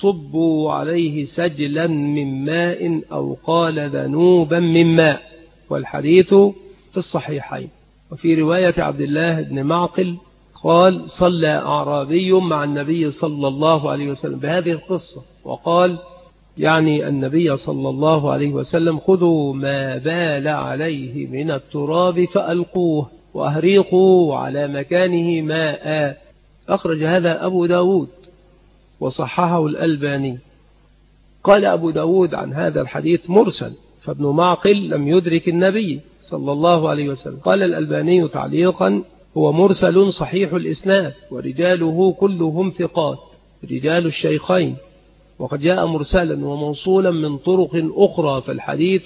صبوا عليه سجلا من ماء أو قال ذنوبا من ماء. والحديث في الصحيحين. وفي رواية عبد الله بن معقل قال: صلى أعرابي مع النبي صلى الله عليه وسلم بهذه القصة، وقال يعني النبي صلى الله عليه وسلم: خذوا ما بال عليه من التراب فألقوه وأهريقوا على مكانه ماء. أخرج هذا أبو داود وصححه الألباني. قال أبو داود عن هذا الحديث مرسل، فابن معقل لم يدرك النبي صلى الله عليه وسلم. قال الألباني تعليقا: هو مرسل صحيح الإسناد ورجاله كلهم ثقات رجال الشيخين، وقد جاء مرسلا وموصولا من طرق أخرى، فالحديث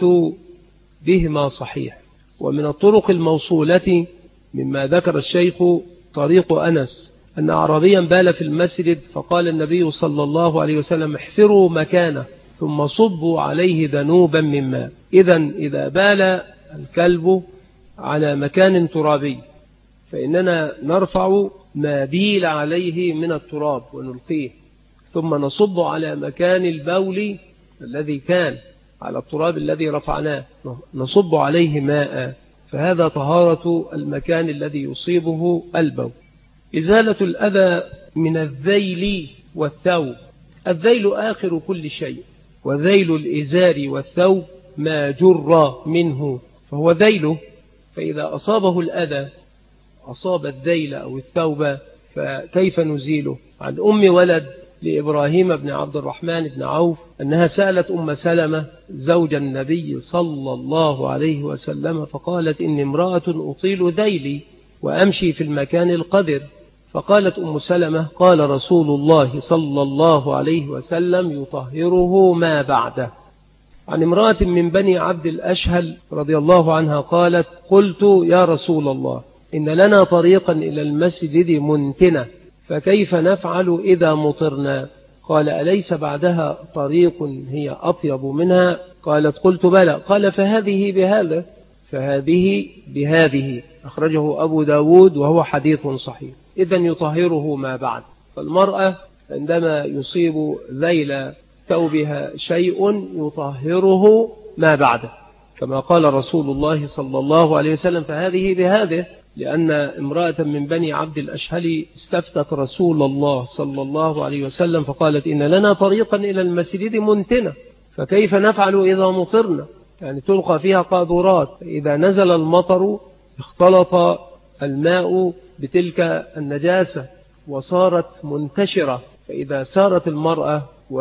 بهما صحيح. ومن الطرق الموصولة مما ذكر الشيخ طريق أنس أن أعرابيا بال في المسجد فقال النبي صلى الله عليه وسلم: احفروا مكانه ثم صبوا عليه ذنوبا من ماء. إذا بال الكلب على مكان ترابي فإننا نرفع ما بيل عليه من التراب ونلقيه، ثم نصب على مكان البول الذي كان على التراب الذي رفعناه، نصب عليه ماء، فهذا طهارة المكان الذي يصيبه البول. إزالة الأذى من الذيل والثوب. الذيل آخر كل شيء، وذيل الإزار والثوب ما جر منه فهو ذيله، فإذا أصابه الأذى أصاب الذيل أو الثوب فكيف نزيله؟ عن أم ولد لإبراهيم بن عبد الرحمن بن عوف أنها سألت أم سلمة زوج النبي صلى الله عليه وسلم فقالت إني امرأة أطيل ذيلي وأمشي في المكان القدر، فقالت أم سلمة قال رسول الله صلى الله عليه وسلم يطهره ما بعده. عن امرأة من بني عبد الأشهل رضي الله عنها قالت قلت يا رسول الله إن لنا طريقا إلى المسجد منتنة فكيف نفعل إذا مطرنا؟ قال أليس بعدها طريق هي أطيب منها؟ قالت قلت بلى. قال فهذه بهذا فهذه بهذه، أخرجه أبو داود وهو حديث صحيح. إذن يطهره ما بعد. فالمرأة عندما يصيب ذيل ثوبها شيء يطهره ما بعده، كما قال رسول الله صلى الله عليه وسلم فهذه بهذه، لأن امرأة من بني عبد الأشهل استفتت رسول الله صلى الله عليه وسلم فقالت إن لنا طريقا إلى المسجد منتنة فكيف نفعل إذا مطرنا؟ يعني تلقى فيها قاذورات، إذا نزل المطر اختلط الماء بتلك النجاسة وصارت منتشرة، فإذا سارت المرأة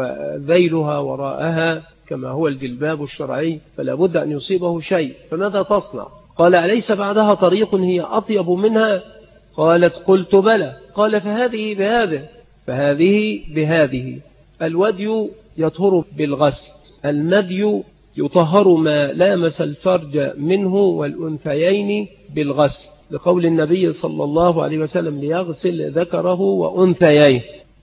وذيلها وراءها كما هو الجلباب الشرعي فلا بد أن يصيبه شيء، فماذا تصنع؟ قال أليس بعدها طريق هي أطيب منها؟ قالت قلت بلى. قال فهذه بهذه فهذه بهذه. الودي يطهر بالغسل، المدي يطهر ما لامس الفرج منه والأنثيين بالغسل، لقول النبي صلى الله عليه وسلم ليغسل ذكره وأنثييه.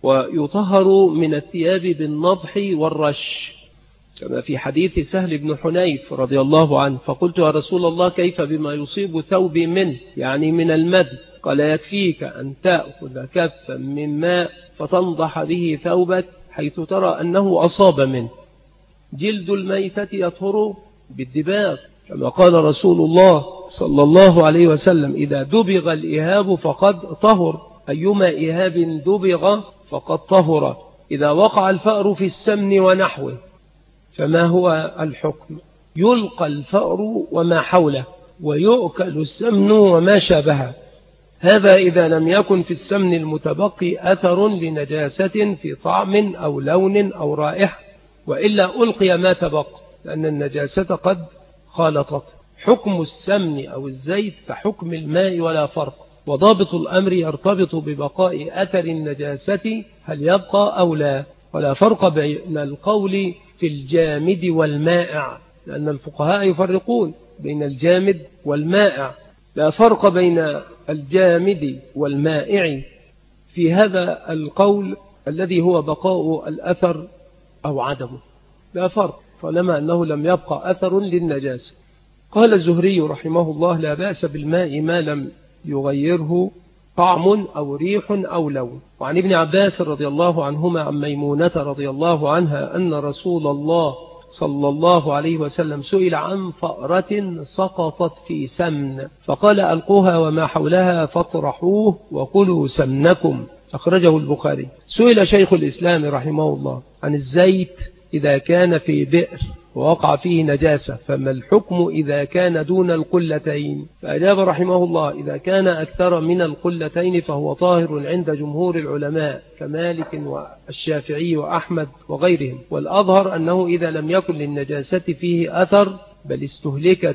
ويطهر من الثياب بالنضح والرش كما في حديث سهل بن حنيف رضي الله عنه فقلت يا رسول الله كيف بما يصيب ثوبي منه يعني من المد؟ قال يكفيك أن تأخذ كفا من ماء فتنضح به ثوبك حيث ترى أنه أصاب منه. جلد الميتة يطهر بالدباغ كما قال رسول الله صلى الله عليه وسلم إذا دبغ الإهاب فقد طهر، أيما إهاب دبغ فقد طهر. إذا وقع الفأر في السمن ونحوه فما هو الحكم؟ يلقى الفأر وما حوله ويؤكل السمن وما شابهه. هذا إذا لم يكن في السمن المتبقي أثر لنجاسة في طعم أو لون أو رائحة، وإلا ألقي ما تبقى لأن النجاسة قد خالطت. حكم السمن أو الزيت كحكم الماء ولا فرق، وضابط الأمر يرتبط ببقاء أثر النجاسة هل يبقى أو لا، ولا فرق بين القول في الجامد والمائع، لأن الفقهاء يفرقون بين الجامد والمائع، لا فرق بين الجامد والمائع في هذا القول الذي هو بقاء الأثر أو عدمه، لا فرق طالما أنه لم يبقى أثر للنجاسة. قال الزهري رحمه الله لا بأس بالماء ما لم يغيره طعم أو ريح أو لون. وعن ابن عباس رضي الله عنهما عن ميمونة رضي الله عنها أن رسول الله صلى الله عليه وسلم سئل عن فأرة سقطت في سمن فقال ألقوها وما حولها فاطرحوه وكلوا سمنكم، أخرجه البخاري. سئل شيخ الإسلام رحمه الله عن الزيت إذا كان في بئر ووقع فيه نجاسة فما الحكم إذا كان دون القلتين؟ فأجاب رحمه الله إذا كان أكثر من القلتين فهو طاهر عند جمهور العلماء كمالك والشافعي وأحمد وغيرهم، والأظهر أنه إذا لم يكن للنجاسة فيه أثر بل استهلكت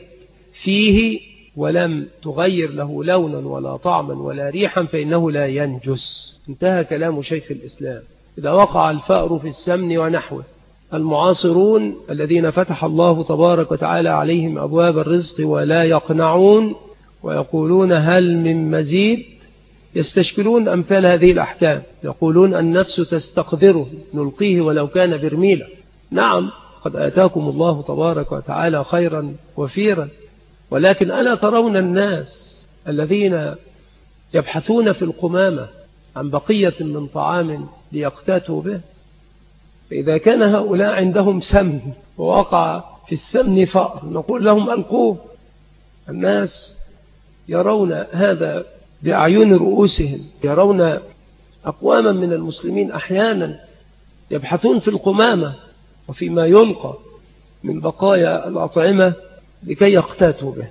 فيه ولم تغير له لونا ولا طعما ولا ريحا فإنه لا ينجس. انتهى كلام شيخ الإسلام. إذا وقع الفأر في السمن ونحوه، المعاصرون الذين فتح الله تبارك وتعالى عليهم أبواب الرزق ولا يقنعون ويقولون هل من مزيد، يستشكلون أمثال هذه الأحكام، يقولون النفس تستقدره نلقيه ولو كان برميلا. نعم قد آتاكم الله تبارك وتعالى خيرا وفيرا، ولكن ألا ترون الناس الذين يبحثون في القمامة عن بقية من طعام ليقتاتوا به؟ فإذا كان هؤلاء عندهم سمن ووقع في السمن فأر نقول لهم ألقوه. الناس يرون هذا بأعين رؤوسهم، يرون أقواما من المسلمين أحيانا يبحثون في القمامة وفيما يلقى من بقايا الأطعمة لكي يقتاتوا به.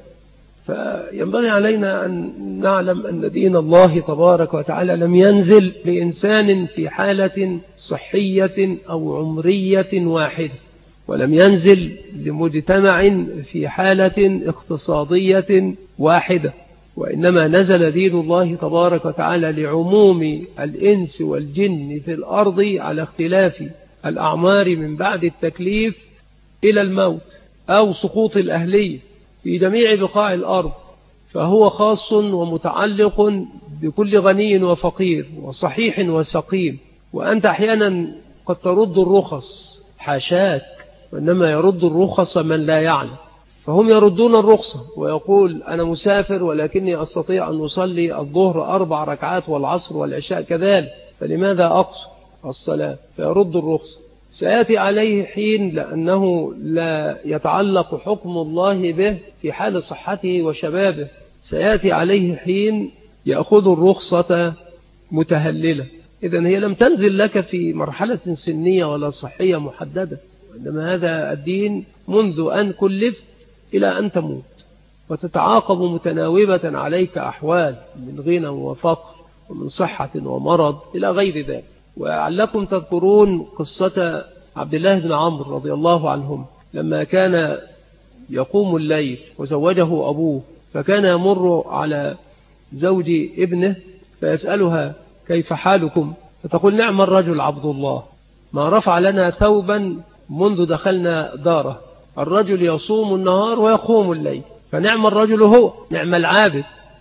فينبغي علينا أن نعلم أن دين الله تبارك وتعالى لم ينزل لإنسان في حالة صحية أو عمرية واحدة، ولم ينزل لمجتمع في حالة اقتصادية واحدة، وإنما نزل دين الله تبارك وتعالى لعموم الإنس والجن في الأرض على اختلاف الأعمار من بعد التكليف إلى الموت أو سقوط الأهلية في جميع بقاع الأرض. فهو خاص ومتعلق بكل غني وفقير وصحيح وسقيم. وأنت أحيانا قد ترد الرخص، حاشاك، وإنما يرد الرخص من لا يعلم. فهم يردون الرخصة ويقول أنا مسافر ولكني أستطيع أن أصلي الظهر 4 ركعات والعصر والعشاء كذلك، فلماذا أقصر الصلاة؟ فيرد الرخصة. سيأتي عليه حين لأنه لا يتعلق حكم الله به في حال صحته وشبابه، سيأتي عليه حين يأخذ الرخصة متهللة. إذن هي لم تنزل لك في مرحلة سنية ولا صحية محددة، وإنما هذا الدين منذ أن كلفت إلى أن تموت، وتتعاقب متناوبة عليك أحوال من غنى وفقر ومن صحة ومرض إلى غير ذلك. وعلكم تذكرون قصة عبد الله بن عمرو رضي الله عنهم لما كان يقوم الليل وزوجه أبوه، فكان يمر على زوج ابنه فيسألها كيف حالكم؟ فتقول نعم الرجل عبد الله، ما رفع لنا ثوبا منذ دخلنا داره. الرجل يصوم النهار ويقوم الليل، فنعم الرجل هو، نعم العابد.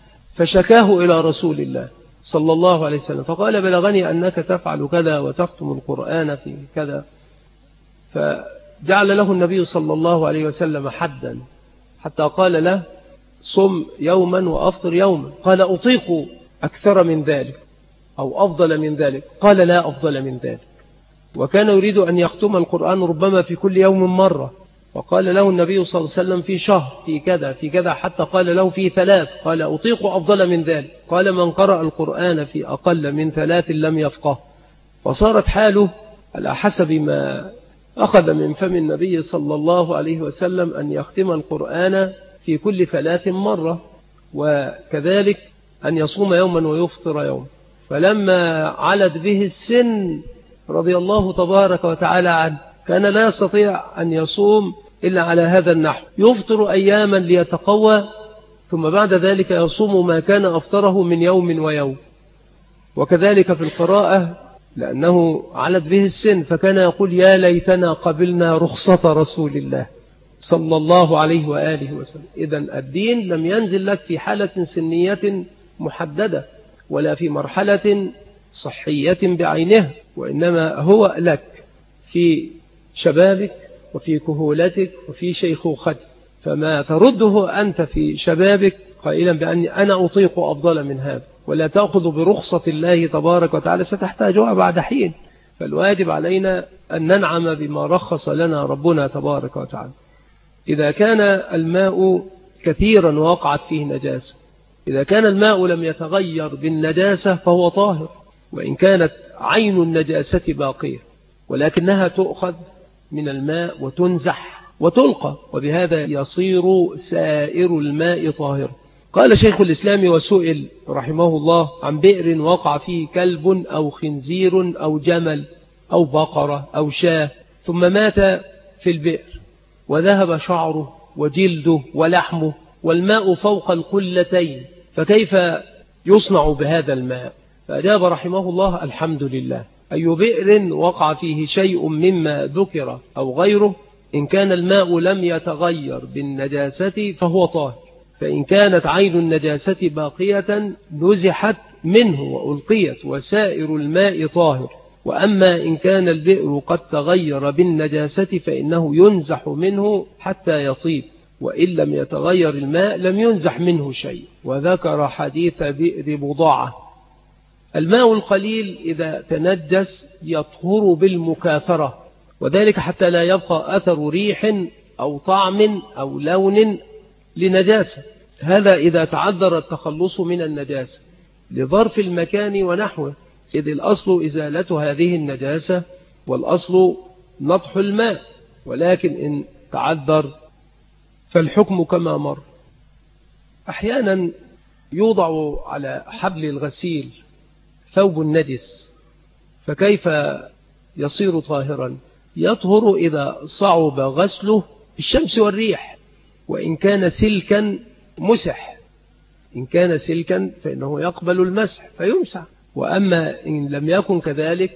فشكاه إلى رسول الله صلى الله عليه وسلم فقال بلغني أنك تفعل كذا وتختم القرآن في كذا. فجعل له النبي صلى الله عليه وسلم حدا حتى قال له صم يوما وأفطر يوما. قال أطيق أكثر من ذلك أو أفضل من ذلك؟ قال لا أفضل من ذلك. وكان يريد أن يختم القرآن ربما في كل يوم مرة، وقال له النبي صلى الله عليه وسلم في شهر، في كذا في كذا، حتى قال له في 3. قال أطيق أفضل من ذلك. قال من قرأ القرآن في أقل من 3 لم يفقه. وصارت حاله على حسب ما أخذ من فم النبي صلى الله عليه وسلم أن يختم القرآن في كل 3 مرة، وكذلك أن يصوم يوما ويفطر يوم. فلما علت به السن رضي الله تبارك وتعالى عنه كان لا يستطيع أن يصوم إلا على هذا النحو، يفطر أياما ليتقوى، ثم بعد ذلك يصوم ما كان أفطره من يوم ويوم. وكذلك في القراءة لأنه علت به السن فكان يقول يا ليتنا قبلنا رخصة رسول الله صلى الله عليه وآله وسلم. إذن الدين لم ينزل لك في حالة سنية محددة ولا في مرحلة صحية بعينها، وإنما هو لك في شبابك وفي كهولتك وفي شيخوختك. فما ترده أنت في شبابك قائلا بأني أنا أطيق أفضل من هذا، ولا تأخذ برخصة الله تبارك وتعالى ستحتاجها بعد حين. فالواجب علينا أن ننعم بما رخص لنا ربنا تبارك وتعالى. إذا كان الماء كثيرا ووقعت فيه نجاسة، إذا كان الماء لم يتغير بالنجاسة فهو طاهر، وإن كانت عين النجاسة باقية، ولكنها تؤخذ من الماء وتنزح وتلقى، وبهذا يصير سائر الماء طاهر. قال شيخ الإسلام وسئل رحمه الله عن بئر وقع فيه كلب أو خنزير أو جمل أو بقرة أو شاة ثم مات في البئر وذهب شعره وجلده ولحمه والماء فوق القلتين، فكيف يصنع بهذا الماء؟ فأجاب رحمه الله الحمد لله. أي بئر وقع فيه شيء مما ذكر أو غيره، إن كان الماء لم يتغير بالنجاسة فهو طاهر، فإن كانت عين النجاسة باقية نزحت منه وألقيت وسائر الماء طاهر. وأما إن كان البئر قد تغير بالنجاسة فإنه ينزح منه حتى يطيب، وإن لم يتغير الماء لم ينزح منه شيء. وذكر حديث بئر بضاعة. الماء القليل إذا تنجس يطهر بالمكاثرة، وذلك حتى لا يبقى أثر ريح أو طعم أو لون لنجاسة. هذا إذا تعذر التخلص من النجاسة لظرف المكان ونحوه، إذ الأصل إزالة هذه النجاسة والأصل نطح الماء، ولكن إن تعذر فالحكم كما مر. أحيانا يوضع على حبل الغسيل ثوب النجس، فكيف يصير طاهرا؟ يطهر إذا صعب غسله بالشمس والريح، وإن كان سلكا مسح، إن كان سلكا فإنه يقبل المسح فيمسح، وأما إن لم يكن كذلك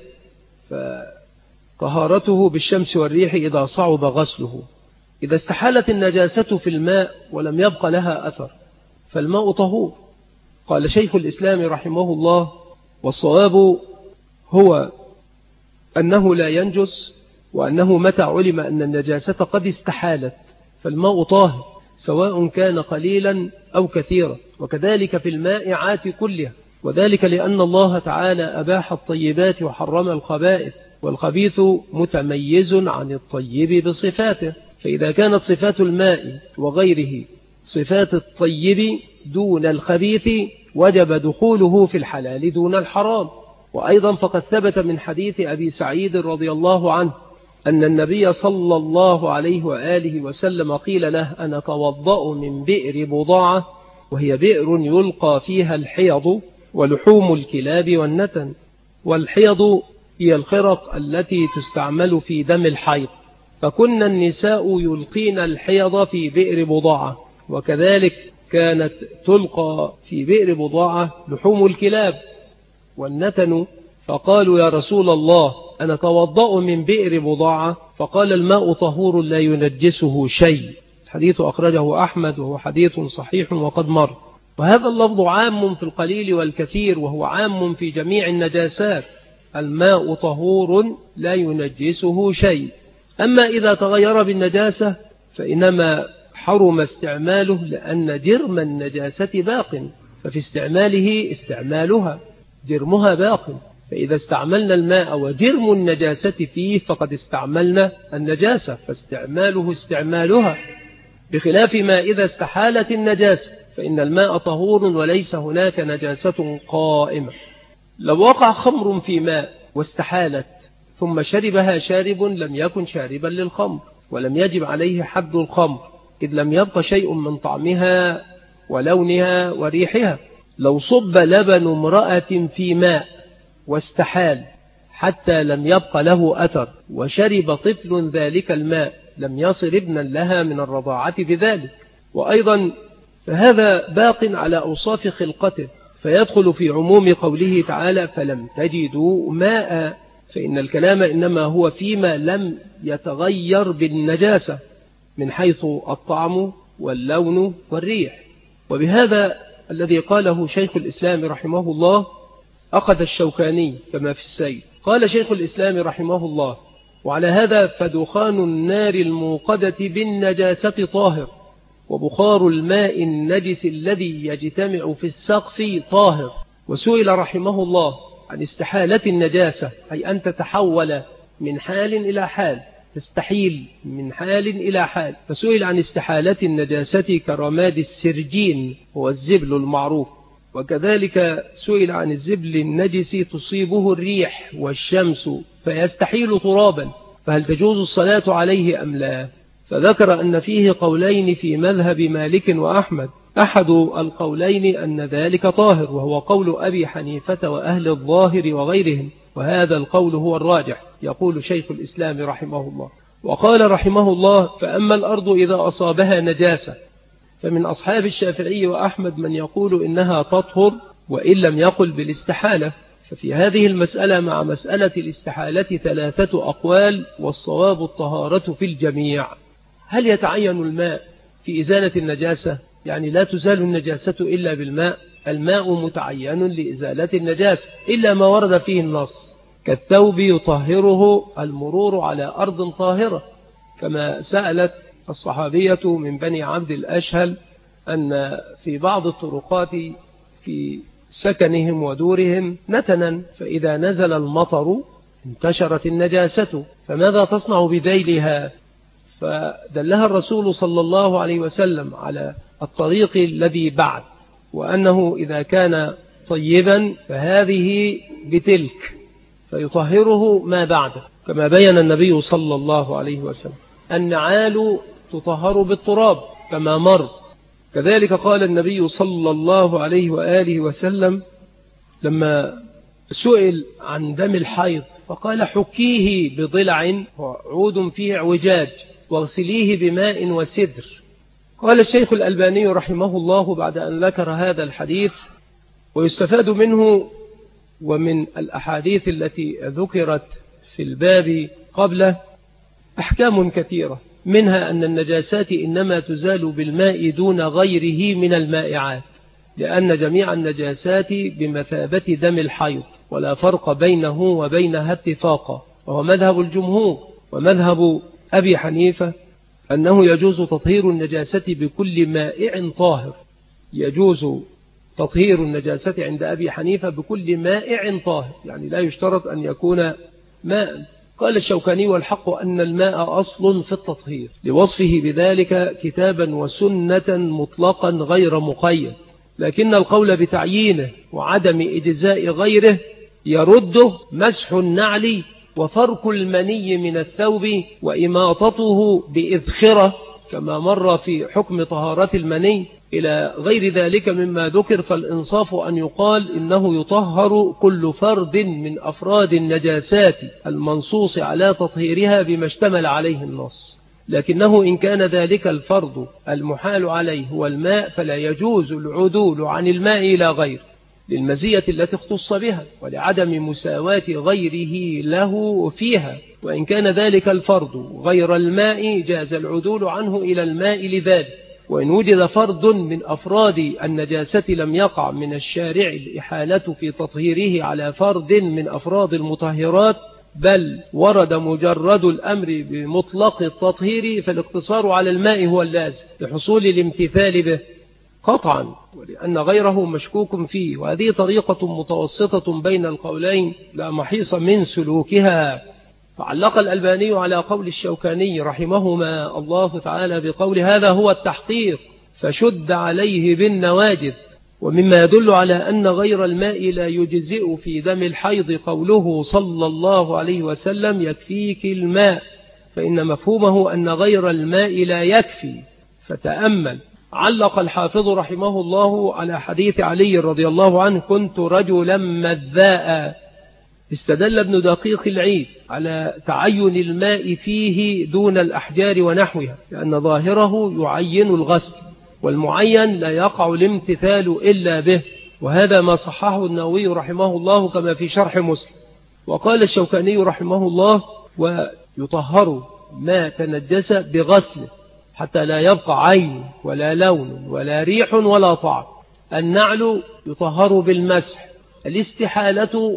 فطهارته بالشمس والريح إذا صعب غسله. إذا استحالت النجاسة في الماء ولم يبق لها أثر فالماء طهور. قال شيخ الإسلام رحمه الله: والصواب هو أنه لا ينجس، وأنه متى علم أن النجاسة قد استحالت فالماء طاهر سواء كان قليلا أو كثيرا، وكذلك في المائعات كلها، وذلك لأن الله تعالى أباح الطيبات وحرم الخبائث، والخبيث متميز عن الطيب بصفاته، فإذا كانت صفات الماء وغيره صفات الطيب دون الخبيث وجب دخوله في الحلال دون الحرام. وأيضا فقد ثبت من حديث أبي سعيد رضي الله عنه أن النبي صلى الله عليه وآله وسلم قيل له: أنا توضأ من بئر بضاعة، وهي بئر يلقى فيها الحيض ولحوم الكلاب والنتن. والحيض هي الخرق التي تستعمل في دم الحيض، فكن النساء يلقين الحيض في بئر بضاعة، وكذلك كانت تلقى في بئر بضاعة لحوم الكلاب والنتن. فقالوا: يا رسول الله، أنا توضأ من بئر بضاعة، فقال: الماء طهور لا ينجسه شيء. الحديث أخرجه أحمد وهو حديث صحيح وقد مر. وهذا اللفظ عام في القليل والكثير، وهو عام في جميع النجاسات. الماء طهور لا ينجسه شيء. أما إذا تغير بالنجاسة فإنما حرم استعماله، لأن جرم النجاسة باق، ففي استعماله استعمالها، جرمها باق. فإذا استعملنا الماء وجرم النجاسة فيه فقد استعملنا النجاسة، فاستعماله استعمالها، بخلاف ما إذا استحالت النجاسة فإن الماء طهور وليس هناك نجاسة قائمة. لو وقع خمر في ماء واستحالت ثم شربها شارب لم يكن شاربا للخمر، ولم يجب عليه حد الخمر، إذ لم يبق شيء من طعمها ولونها وريحها. لو صب لبن امرأة في ماء واستحال حتى لم يبق له أثر وشرب طفل ذلك الماء لم يصر ابنا لها من الرضاعة بذلك. وأيضا فهذا باق على أوصاف خلقته، فيدخل في عموم قوله تعالى: فلم تجدوا ماء، فإن الكلام إنما هو فيما لم يتغير بالنجاسة من حيث الطعم واللون والريح. وبهذا الذي قاله شيخ الإسلام رحمه الله أخذ الشوكاني كما في السيل. قال شيخ الإسلام رحمه الله: وعلى هذا فدخان النار الموقدة بالنجاسة طاهر، وبخار الماء النجس الذي يجتمع في السقف طاهر. وسئل رحمه الله عن استحالة النجاسة، أي أن تتحول من حال إلى حال، تستحيل من حال إلى حال. فسئل عن استحالة النجاسة كرماد السرجين هو الزبل المعروف، وكذلك سئل عن الزبل النجس تصيبه الريح والشمس فيستحيل ترابا، فهل تجوز الصلاة عليه أم لا؟ فذكر أن فيه قولين في مذهب مالك وأحمد، أحد القولين أن ذلك طاهر، وهو قول أبي حنيفة وأهل الظاهر وغيرهم، وهذا القول هو الراجح، يقول شيخ الإسلام رحمه الله. وقال رحمه الله: فأما الأرض إذا أصابها نجاسة فمن أصحاب الشافعي وأحمد من يقول إنها تطهر وإن لم يقل بالاستحالة. ففي هذه المسألة مع مسألة الاستحالة 3 أقوال، والصواب الطهارة في الجميع. هل يتعين الماء في إزالة النجاسة؟ يعني لا تزال النجاسة إلا بالماء؟ الماء متعين لإزالة النجاسة إلا ما ورد فيه النص، كالثوب يطهره المرور على أرض طاهرة، كما سألت الصحابية من بني عبد الأشهل أن في بعض الطرقات في سكنهم ودورهم نتنا، فإذا نزل المطر انتشرت النجاسة، فماذا تصنع بذيلها؟ فدلها الرسول صلى الله عليه وسلم على الطريق الذي بعد، وأنه إذا كان طيبا فهذه بتلك فيطهره ما بعده، كما بين النبي صلى الله عليه وسلم. النعال تطهر بالتراب كما مر. كذلك قال النبي صلى الله عليه وآله وسلم لما سئل عن دم الحيض فقال حكيه بضلع وعود فيه اعوجاج واغسليه بماء وسدر. قال الشيخ الألباني رحمه الله بعد أن ذكر هذا الحديث: ويستفاد منه ومن الأحاديث التي ذكرت في الباب قبله أحكام كثيرة، منها أن النجاسات إنما تزال بالماء دون غيره من المائعات، لأن جميع النجاسات بمثابة دم الحيض ولا فرق بينه وبينها اتفاقا، وهو مذهب الجمهور. ومذهب أبي حنيفة أنه يجوز تطهير النجاسة بكل مائع طاهر. يجوز تطهير النجاسة عند أبي حنيفة بكل مائع طاهر، يعني لا يشترط أن يكون ماء. قال الشوكاني: والحق أن الماء أصل في التطهير، لوصفه بذلك كتابا وسنة مطلقا غير مقيد، لكن القول بتعيينه وعدم إجزاء غيره يرده مسح النعل وفرك المني من الثوب وإماطته بإذخرة كما مر في حكم طهارة المني إلى غير ذلك مما ذكر. فالإنصاف أن يقال إنه يطهر كل فرد من أفراد النجاسات المنصوص على تطهيرها بما اشتمل عليه النص، لكنه إن كان ذلك الفرد المحال عليه هو الماء فلا يجوز العدول عن الماء إلى غير، للمزية التي اختص بها ولعدم مساواة غيره له فيها. وإن كان ذلك الفرد غير الماء جاز العدول عنه إلى الماء لذلك. وإن وجد فرد من أفراد النجاسة لم يقع من الشارع الإحالة في تطهيره على فرد من أفراد المطهرات، بل ورد مجرد الأمر بمطلق التطهير، فالاقتصار على الماء هو اللازم لحصول الامتثال به قطعا، ولأن غيره مشكوك فيه. وهذه طريقة متوسطة بين القولين لا محيص من سلوكها. فعلق الألباني على قول الشوكاني رحمهما الله تعالى بقول: هذا هو التحقيق فشد عليه بالنواجذ. ومما يدل على أن غير الماء لا يجزئ في دم الحيض قوله صلى الله عليه وسلم: يكفيك الماء، فإن مفهومه أن غير الماء لا يكفي. فتأمل. علق الحافظ رحمه الله على حديث علي رضي الله عنه: كنت رجلا مذاء. استدل ابن دقيق العيد على تعين الماء فيه دون الأحجار ونحوها، لأن ظاهره يعين الغسل، والمعين لا يقع الامتثال إلا به، وهذا ما صححه النووي رحمه الله كما في شرح مسلم. وقال الشوكاني رحمه الله: ويطهر ما تنجس بغسله حتى لا يبقى عين ولا لون ولا ريح ولا طعم. النعل يطهر بالمسح. الاستحالة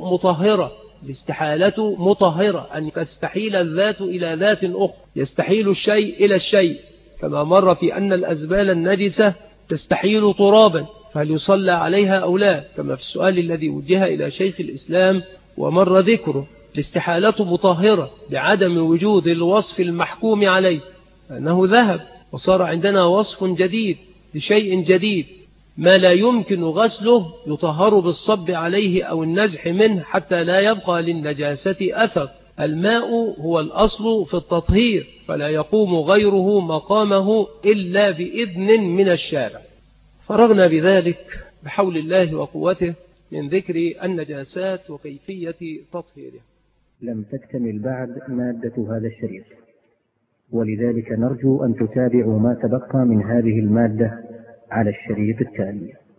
مطهرة، أن تستحيل الذات إلى ذات أخرى، يستحيل الشيء إلى الشيء، كما مر في أن الأزبال النجسة تستحيل ترابا، فهل يصلى عليها أو لا، كما في السؤال الذي وجه إلى شيخ الإسلام ومر ذكره. الاستحالة مطهرة لعدم وجود الوصف المحكوم عليه، أنه ذهب وصار عندنا وصف جديد لشيء جديد، ما لا يمكن غسله يطهر بالصب عليه أو النزح منه حتى لا يبقى للنجاسة أثر. الماء هو الأصل في التطهير، فلا يقوم غيره مقامه إلا بإذن من الشارع. فرغنا بذلك بحول الله وقوته من ذكر النجاسات وكيفية تطهيرها. لم تكتمل بعد مادة هذا الشريط، ولذلك نرجو أن تتابعوا ما تبقى من هذه المادة على الشريط التالي.